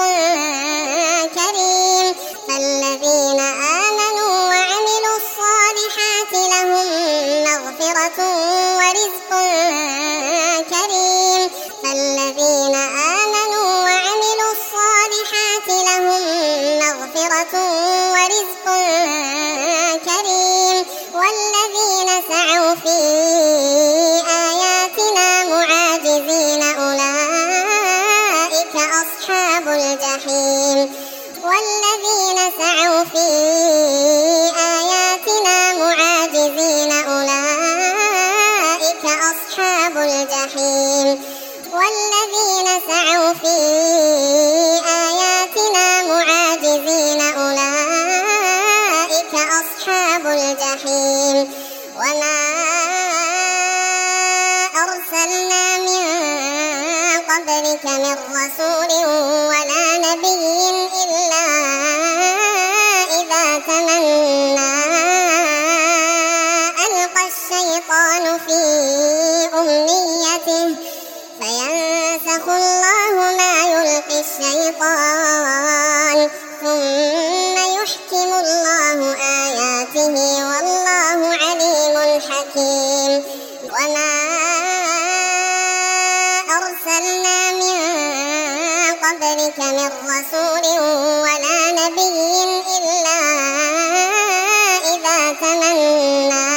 كريم فالذين آمنوا وعملوا الصالحات لهم مغفرة ورزق كريم فالذين آمنوا وعملوا الصالحات لهم مغفرة ورزق كريم والذين سعوا في آياتنا معاجزين أولئك أصحاب الجحيم والذين سعوا في آياتنا معاجزين أولئك أصحاب الجحيم والذين سعوا في آياتنا معاجزين أولئك الجحيم وما أرسلنا من قبلك من رسول ولا نبي إلا إذا تمنى ألقى الشيطان في أمنيته فينسخ الله ما يلقي الشيطان ثم يحكم الله آياته والله عليم حكيم وما أرسلنا من قبلك من رسول ولا نبي إلا إذا تمنى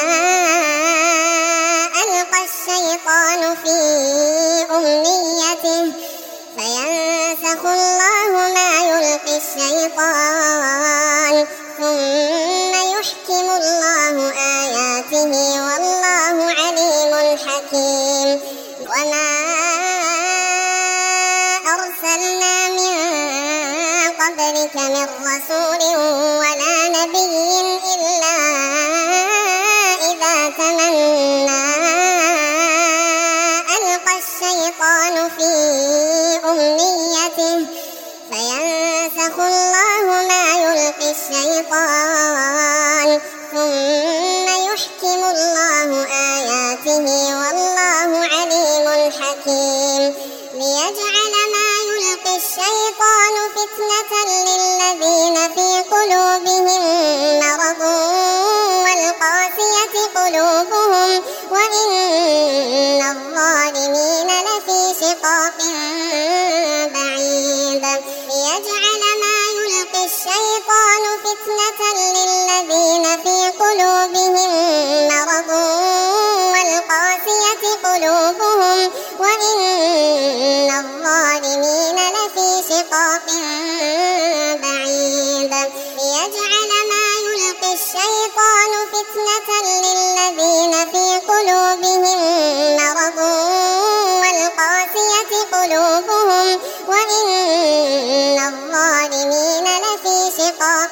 ألقى الشيطان في أمنيته فينسخ الله ما يلقي الشيطان ثم يحكم الله آياته والله عليم حكيم وما أرسلنا من قبلك من رسول ولا نبي إلا إذا تمنى ألقى الشيطان في أمنيته فينسخ الله ما يلقي الشيطان ثم يحكم الله آياته والله عليم حكيم ليجعل ما يلقي الشيطان فتنة للذين في قلوبهم مرض والقاسية قلوبهم وإن الظالمين لفي شقاق بعيد ليجعل ما يلقي الشيطان فتنة للذين في قلوبهم مرض والقاسية قلوبهم وإن الظالمين لفي شقاق بعيد ليجعل ما يلقي الشيطان فتنة للذين في قلوبهم مرض والقاسية قلوبهم وإن الظالمين لفي شقاق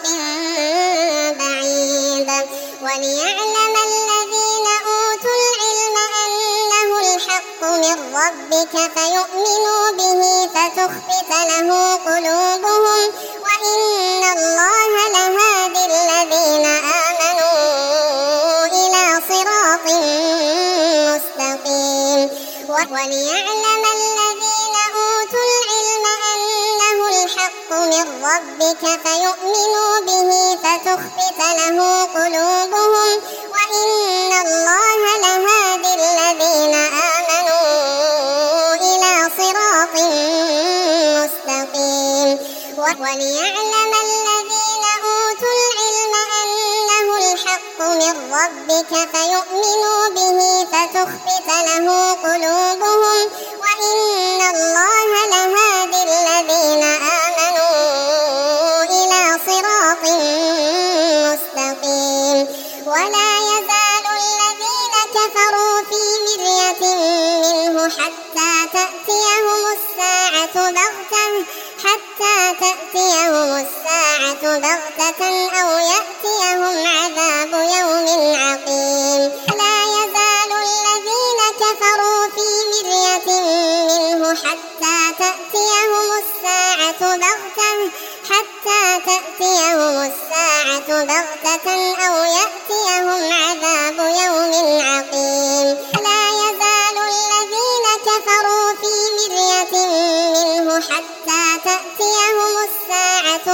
بعيد وليعلم الذين أوتوا العلم أنه الحق من ربك فيؤمنوا به فتخبت له قلوبهم وإن الله لهادي الذين آمنوا إلى صراط مستقيم وليعلم الذين أوتوا العلم أنه الحق من ربك فيؤمنوا به فتخبت له قلوبهم وإن الله لهادي الذين آمنوا إلى صراط مستقيم وليعلم الذين أوتوا العلم أنه الحق من ربك فيؤمنوا به فتخبت له قلوبهم وإن الله لهادي الذين آمنوا إلى صراط مستقيم ولا يزال الذين كفروا في مرية منه حتى تأتيهم الساعة بغتة أو يأتيهم عذاب يوم عقيم لا يزال الذين كفروا في مرية منه حتى تأتيهم الساعة بغتة أو يأتيهم عذاب يوم عقيم لا يزال الذين كفروا في مرية منه حتى تأتيهم الساعة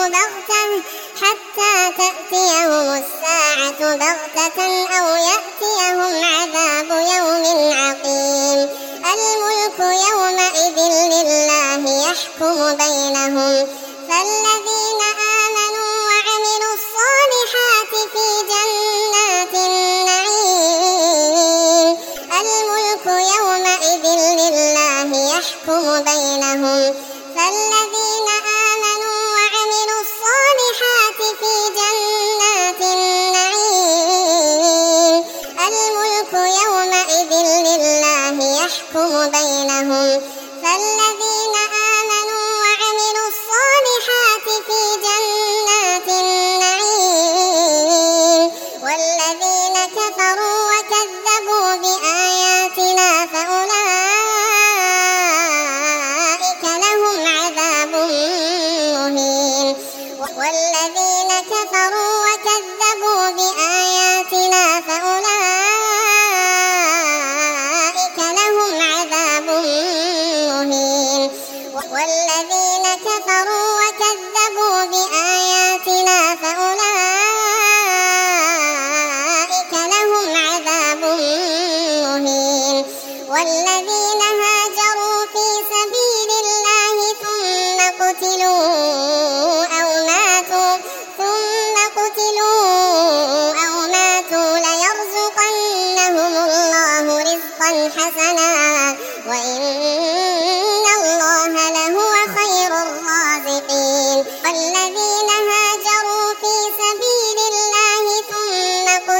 بغتة أو يأتيهم عذاب يوم عقيم الملك يومئذ لله يحكم بينهم فالذين آمنوا وعملوا الصالحات في جنات النعيم الملك يومئذ لله يحكم بينهم فالذين آمنوا وعملوا الصالحات في جنات النعيم الملك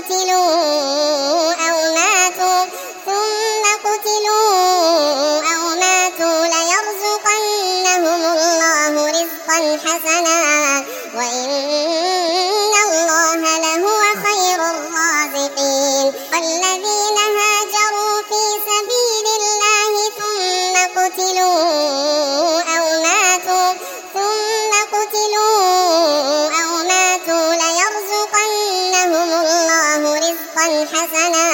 قتلوا ليرزقنهم الله رزقا حسنا وإن الله لهو خير الرازقين. والذين هاجروا في سبيل الله ثم قتلوا أو ماتوا ليرزقنهم الله رزقا حسنا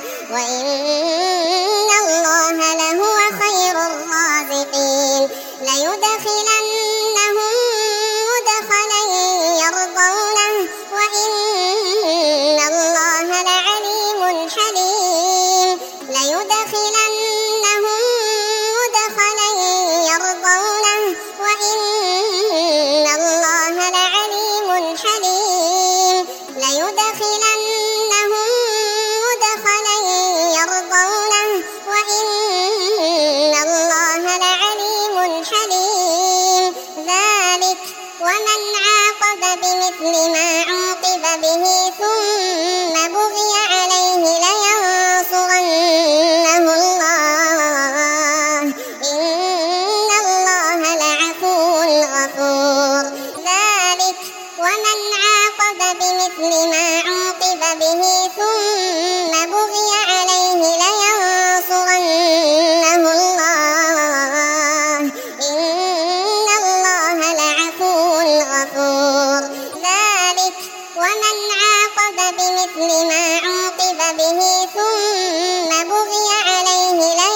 وإن الله لهو خير الرازقين. ليدخلنهم مدخلا يرضونه وإن الله لعليم حليم. ليدخلنهم مدخلا يرضونه وإن الله لعليم حليم. ليدخلنهم مدخلا يرضونه وإن الله لعليم حليم. ذلك ومن عاقب بمثل ما عوقب به ثم بغي عليه لينصرنه الله إن الله لعفو غفور. ذلك ومن عاقب بمثل ما عوقب به ثم بغي عليه لينصرنه الله إن الله لعفو غفور. ذلك ومن عاقب بمثل ما عوقب به ثم بغي عليه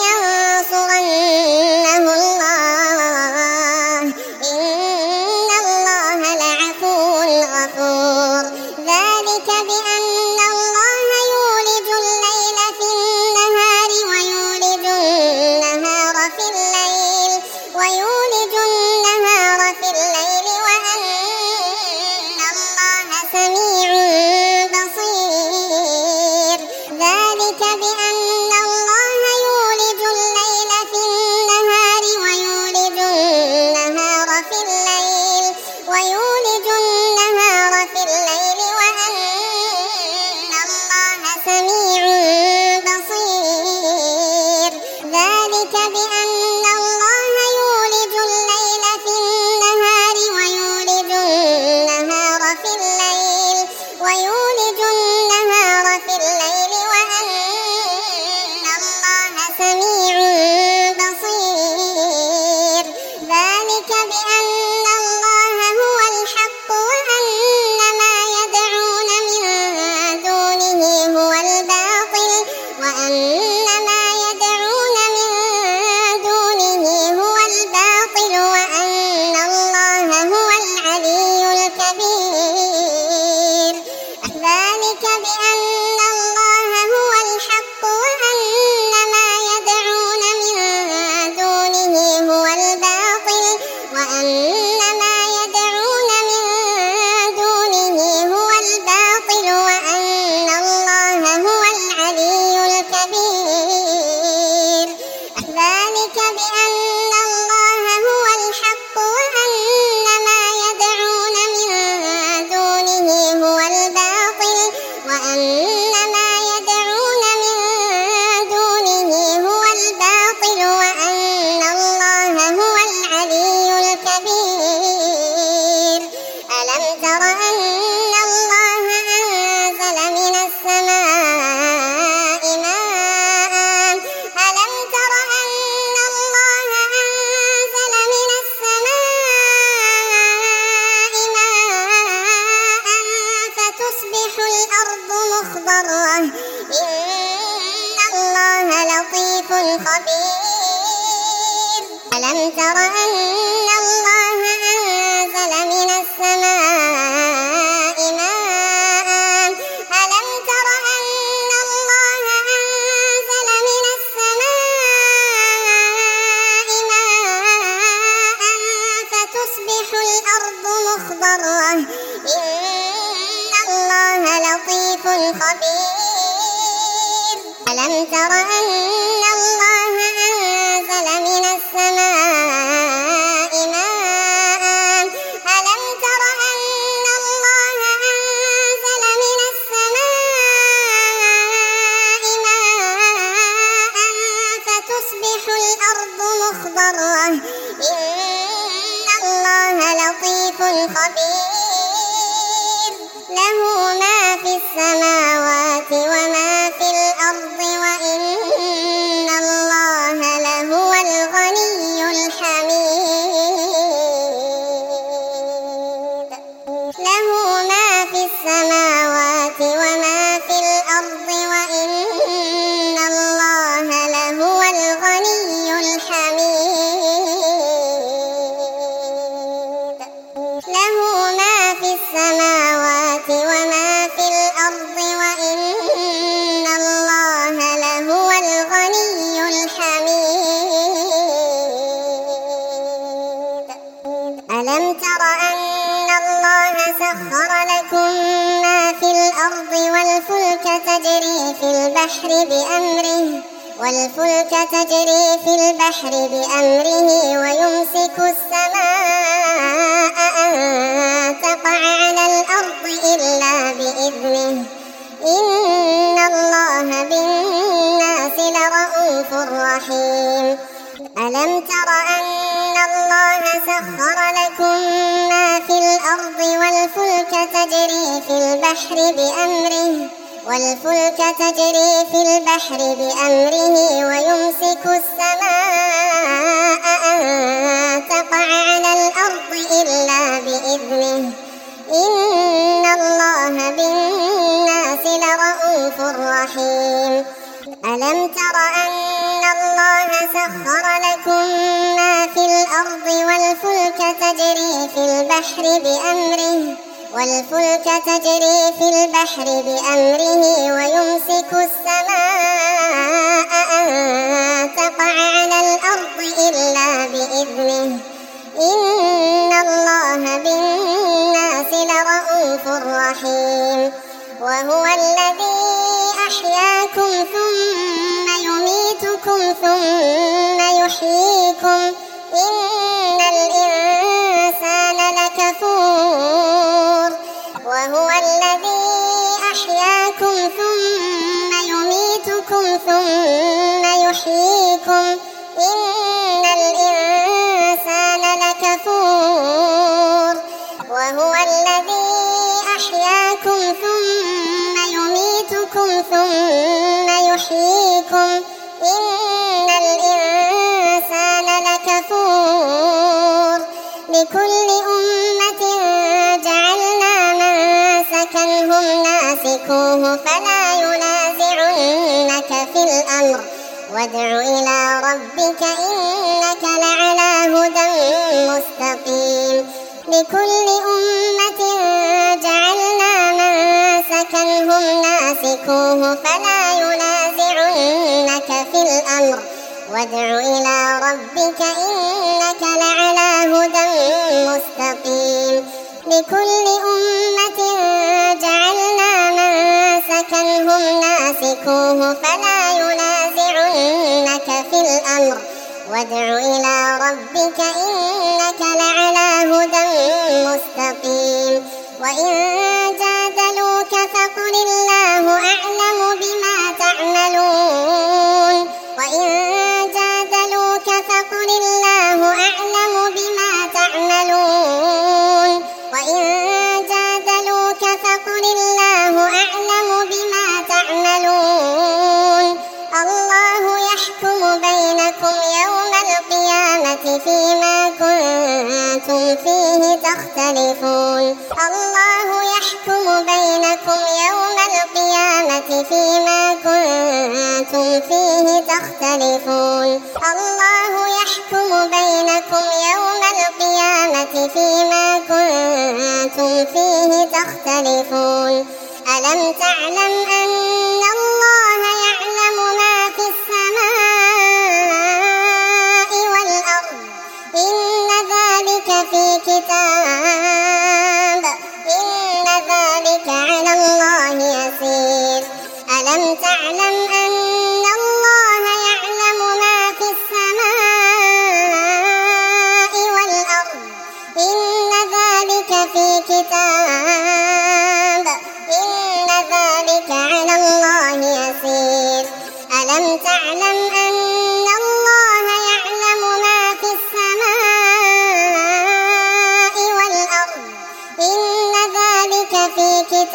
لينصرنه الله إن الله لعفو غفور. ذلك بأن الله يولج الليل في النهار ويولج النهار في الليل وأن الله سميع بصير. ذلك بأن الله يولج الليل في النهار ويولج النهار في الليل وأن الله سميع بصير. ذلك بأن الله يولج الليل في النهار ويولج النهار في الليل وأن الله سميع بصير. ذلك بأن الله هو الحق وأن ما يدعون من دونه هو الباطل وأن الله هو العلي الكبير. ذلك بأن الله هو الحق وأن ما يدعون من دونه هو الباطل وأن الله هو العلي الكبير. ذلك بأن الله هو الحق وأن ما يدعون من دونه هو الباطل وأن الله هو العلي الكبير. ألم تر أن الله أنزل من السماء ماء فتصبح الأرض مخضرة إن الله لطيف خبير. ألم تر أن الله أنزل من السماء ماء فتصبح الأرض مخضرة إن الله لطيف خبير. ألم تر أن الله أنزل من السماء ماء له ما في السماوات وما في الأرض وإن الله لهو الغني الحميد. له ما في السماوات وما في الأرض وإن الله لهو الغني الحميد. له ما في السماوات وما في الأرض وإن الله لهو الغني الحميد. ألم تر أن الله سخر لكم ما في الأرض والفلك تجري في البحر بأمره ويمسك السماء أن تقع على الأرض إلا بإذنه إن الله بالناس لرءوف رحيم. ألم تر أن الله سخر لكم ما في الأرض والفلك تجري في البحر بأمره ويمسك السماء أن تقع على الأرض إلا بإذنه إن الله بالناس لرءوف رحيم. ألم تر أن الله سخر لكم ما في الأرض والفلك تجري في البحر بأمره ويمسك السماء أن تقع على الأرض إلا بإذنه إن الله بالناس لرءوف رحيم. وهو الذي أحياكم ثم يميتكم ثم يحييكم إن الإنسان لكفور. وهو الذي أحياكم ثم يميتكم ثم يحييكم إن الإنسان لكفور. وهو الذي أحياكم ثم يميتكم ثم يحييكم إن الإنسان لكفور. لكل أمة جعلنا منسكا هم ناسكوه فلا ينازعنك في الأمر وادع إلى ربك إنك لعلى هدى مستقيم. لكل أمة جعلنا منسكا هم ناسكوه فلا ينازعنك في الأمر وادع إلى ربك إنك لعلى هدى مستقيم. لكل أمة جعلنا منسكا هم ناسكوه فلا ينازعنك في الأمر وادع إلى ربك إنك لعلى هدى مستقيم. وإن جادلوك فقل الله أعلم بما تعملون. وإن جادلوك فقل الله أعلم بما تعملون. وإن جادلوك فقل الله أعلم بما تعملون. الله يحكم بينكم يوم القيامة فيما كنتم فيه تختلفون. الله يحكم بينكم يوم القيامة فيما كنتم فيه تختلفون. الله يحكم بينكم يوم القيامة فيما كنتم فيه تختلفون. ألم تعلم أن الله يعلم ما في السماء والأرض إن ذلك في كتاب إن ذلك على الله يسير. ألم تعلم أن الله يعلم ما في السماء والأرض إن ذلك في كتاب إن ذلك على الله يسير. ألم تعلم أن الله يعلم ما في السماء والأرض إن ذلك في كتاب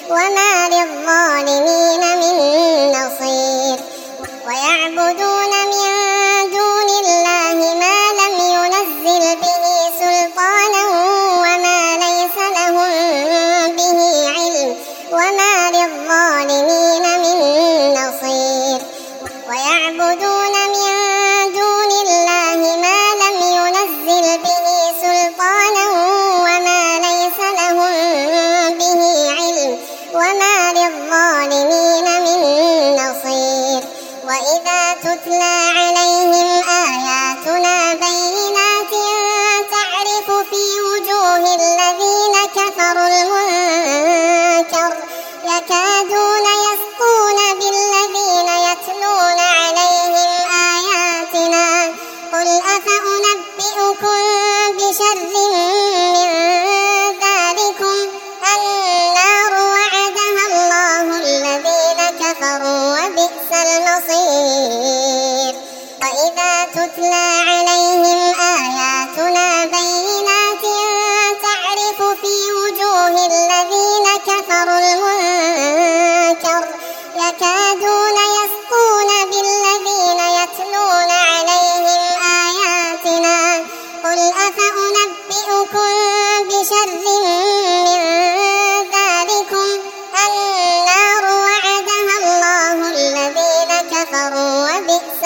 وما للظالمين من نصير ويعبدون من دون الله ما لم ينزل به سلطانا وما ليس لهم به علم وما للظالمين من نصير ويعبدون من دون الله ما لم ينزل به سلطانا وما ليس لهم به علم وما للظالمين من نصير وإذا تتلى عليهم آياتنا بينات تعرف في وجوه الذين كفروا المنكر يكادون يسطون بالذين يتلون عليهم آياتنا قل أفأنبئكم بشر من ذلكم النار وعدها الله الذين كفروا وبئس المصير وإذا تتلى عليهم آياتنا بينات تعرف في وجوه الذين كفروا المنكر يكادون يسطون بالذين يتلون عليهم آياتنا قل أفأنبئكم بشر من ذلكم النار وعدها الله الذين كفروا وبئس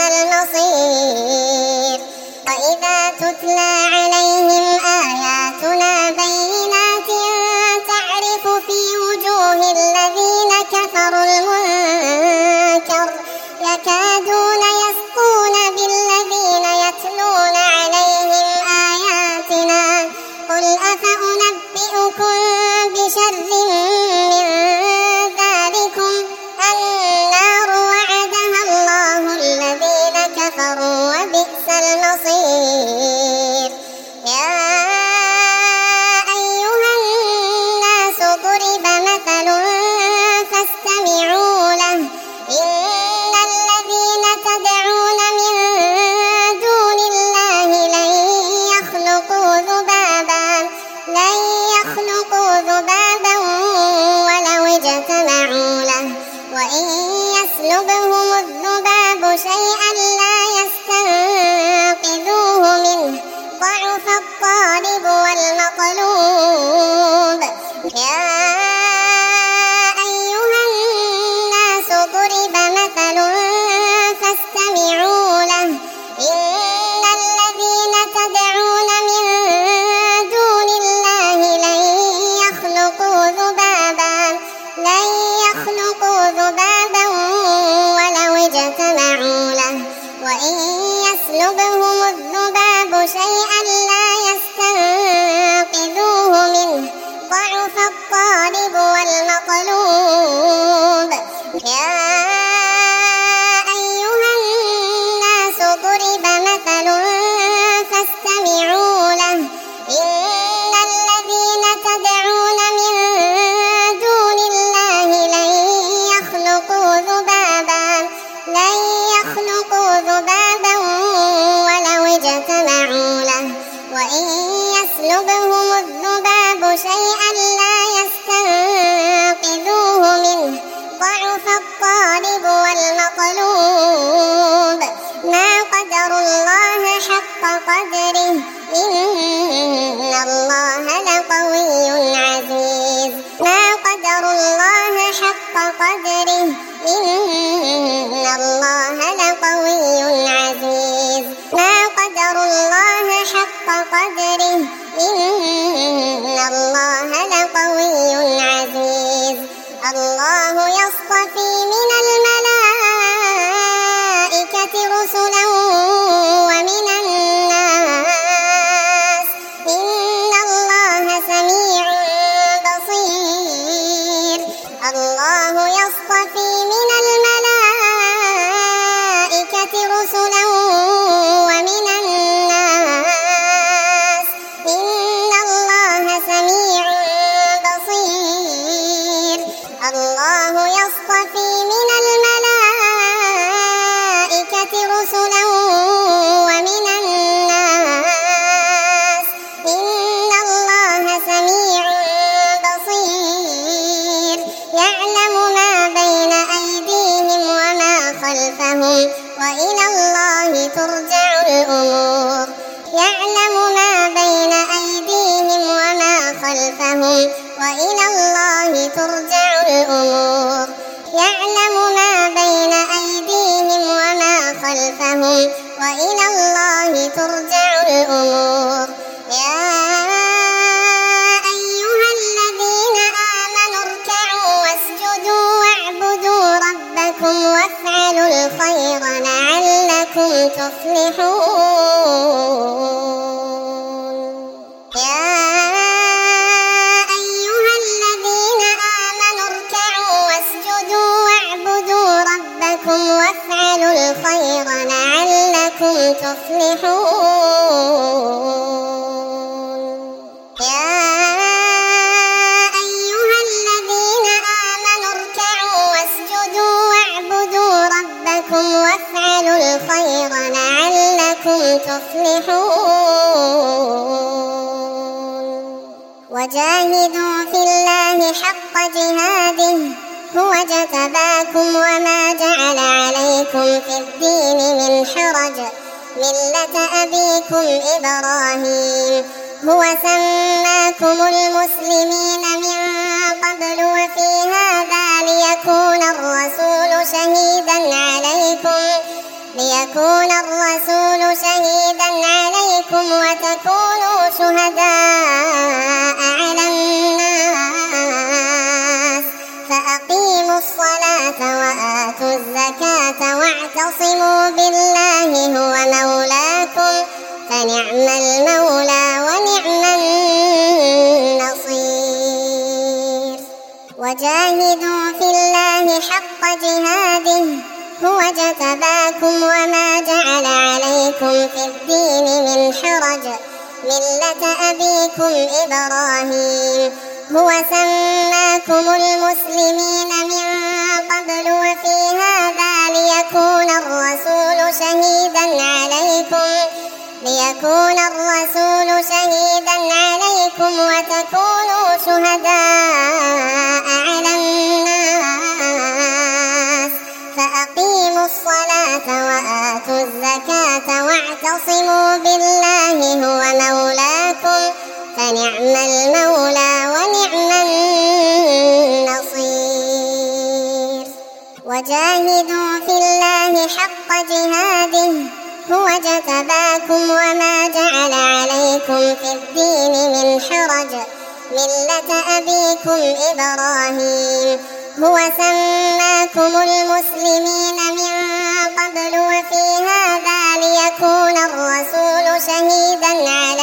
المصير وإذا تتلى عليهم آياتنا بينات تعرف في وجوه الذين كفروا المنكر يكادون يسطون بالذين يتلون عليهم آياتنا قل أفأنبئكم بشر من ذلكم النار وعدها الله الذين كفروا وبئس المصير يا أيها الناس ضرب مثل فاستمعوا له إن الذين تدعون من دون الله لن يخلقوا ذبابا ولو اجتمعوا له وإن يسلبهم الذباب شيئا لا يستنقذوه منه ضعف الطالب والمطلوب يا أيها الناس ضرب مثل فاستمعوا له إن الذين تدعون من دون الله لن يخلقوا ذبابا ولو اجتمعوا له وإن يسلبهم الذباب شيئا لا يستنقذوه منه ضعف الطالب والمطلوب يا أيها الناس ضرب مثل فاستمعوا له إن الذين تدعون من دون الله لن يخلقوا ذبابا ولو اجتمعوا له وإن يسلبهم الذباب شيئا لا يستنقذوه منه ضعف الطالب والمطلوب ما قدر الله حق قدره إن الله لقوي عزيز ما قدر الله حق قدره إن الله لقوي عزيز ما قدر الله حق قدره إن الله لقوي عزيز الله يصطفي من الملائكة رسلا ومن الناس إن الله سميع بصير الله يصطفي من الملائكة رسلا ومن الناس إن الله سميع بصير الله يصطفي من الملائكة رسلا ومن الناس إن الله سميع بصير خلفهم وإلى الله ترجع الأمور يعلم ما بين أيديهم وما خلفهم وإلى الله ترجع الأمور يعلم ما بين أيديهم وما خلفهم وإلى الله ترجع الأمور يا أيها الذين آمنوا اركعوا واسجدوا واعبدوا ربكم وافعلوا الخير لعلكم تفلحون يا أيها الذين آمنوا اركعوا واسجدوا واعبدوا ربكم وافعلوا الخير لعلكم تفلحون يا أيها الذين آمنوا اركعوا واسجدوا واعبدوا ربكم وافعلوا الخير لعلكم تفلحون وجاهدوا في الله حق جهاده هو اجتباكم وما جعل عليكم في الدين من حرج ملة أبيكم إبراهيم هو سماكم المسلمين من قبل وفي هذا ليكون الرسول شهيدا عليكم وتكونوا شهداء على الناس فأقيموا الصلاة وآتوا الزكاة واعتصموا بالله هو مولاكم فنعم المولى ونعم النصير وجاهدوا في الله حق جهاده هو اجتباكم وما جعل عليكم في الدين من حرج ملة أبيكم إبراهيم هو سماكم المسلمين من قبل وفي هذا ليكون الرسول شهيدا عليكم وتكونوا شهداء على الناس فأقيموا الصلاة وآتوا الزكاة واعتصموا بالله هو مولاكم فنعم المولى ونعم النصير وجاهدوا في الله حق جهاده هو اجتباكم وما جعل عليكم في الدين من حرج ملة أبيكم إبراهيم هو سماكم المسلمين من قبل وفي هذا ليكون الرسول شهيدا عليكم وتكونوا شهداء على الناس فأقيموا الصلاة وآتوا الزكاة واعتصموا بالله هو مولاكم فنعم المولى ونعم النصير وجاهدوا في الله حق جهاده هو اجتباكم وما جعل عليكم في الدين من حرج ملة أبيكم إبراهيم هو سماكم المسلمين من قبل وفي هذا ليكون الرسول شهيدا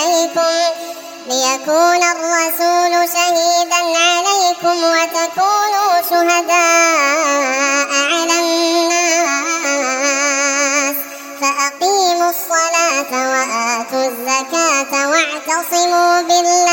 عليكم وتكونوا شهداء على الناس فأقيموا الصلاة وآتوا الزكاة واعتصموا بالله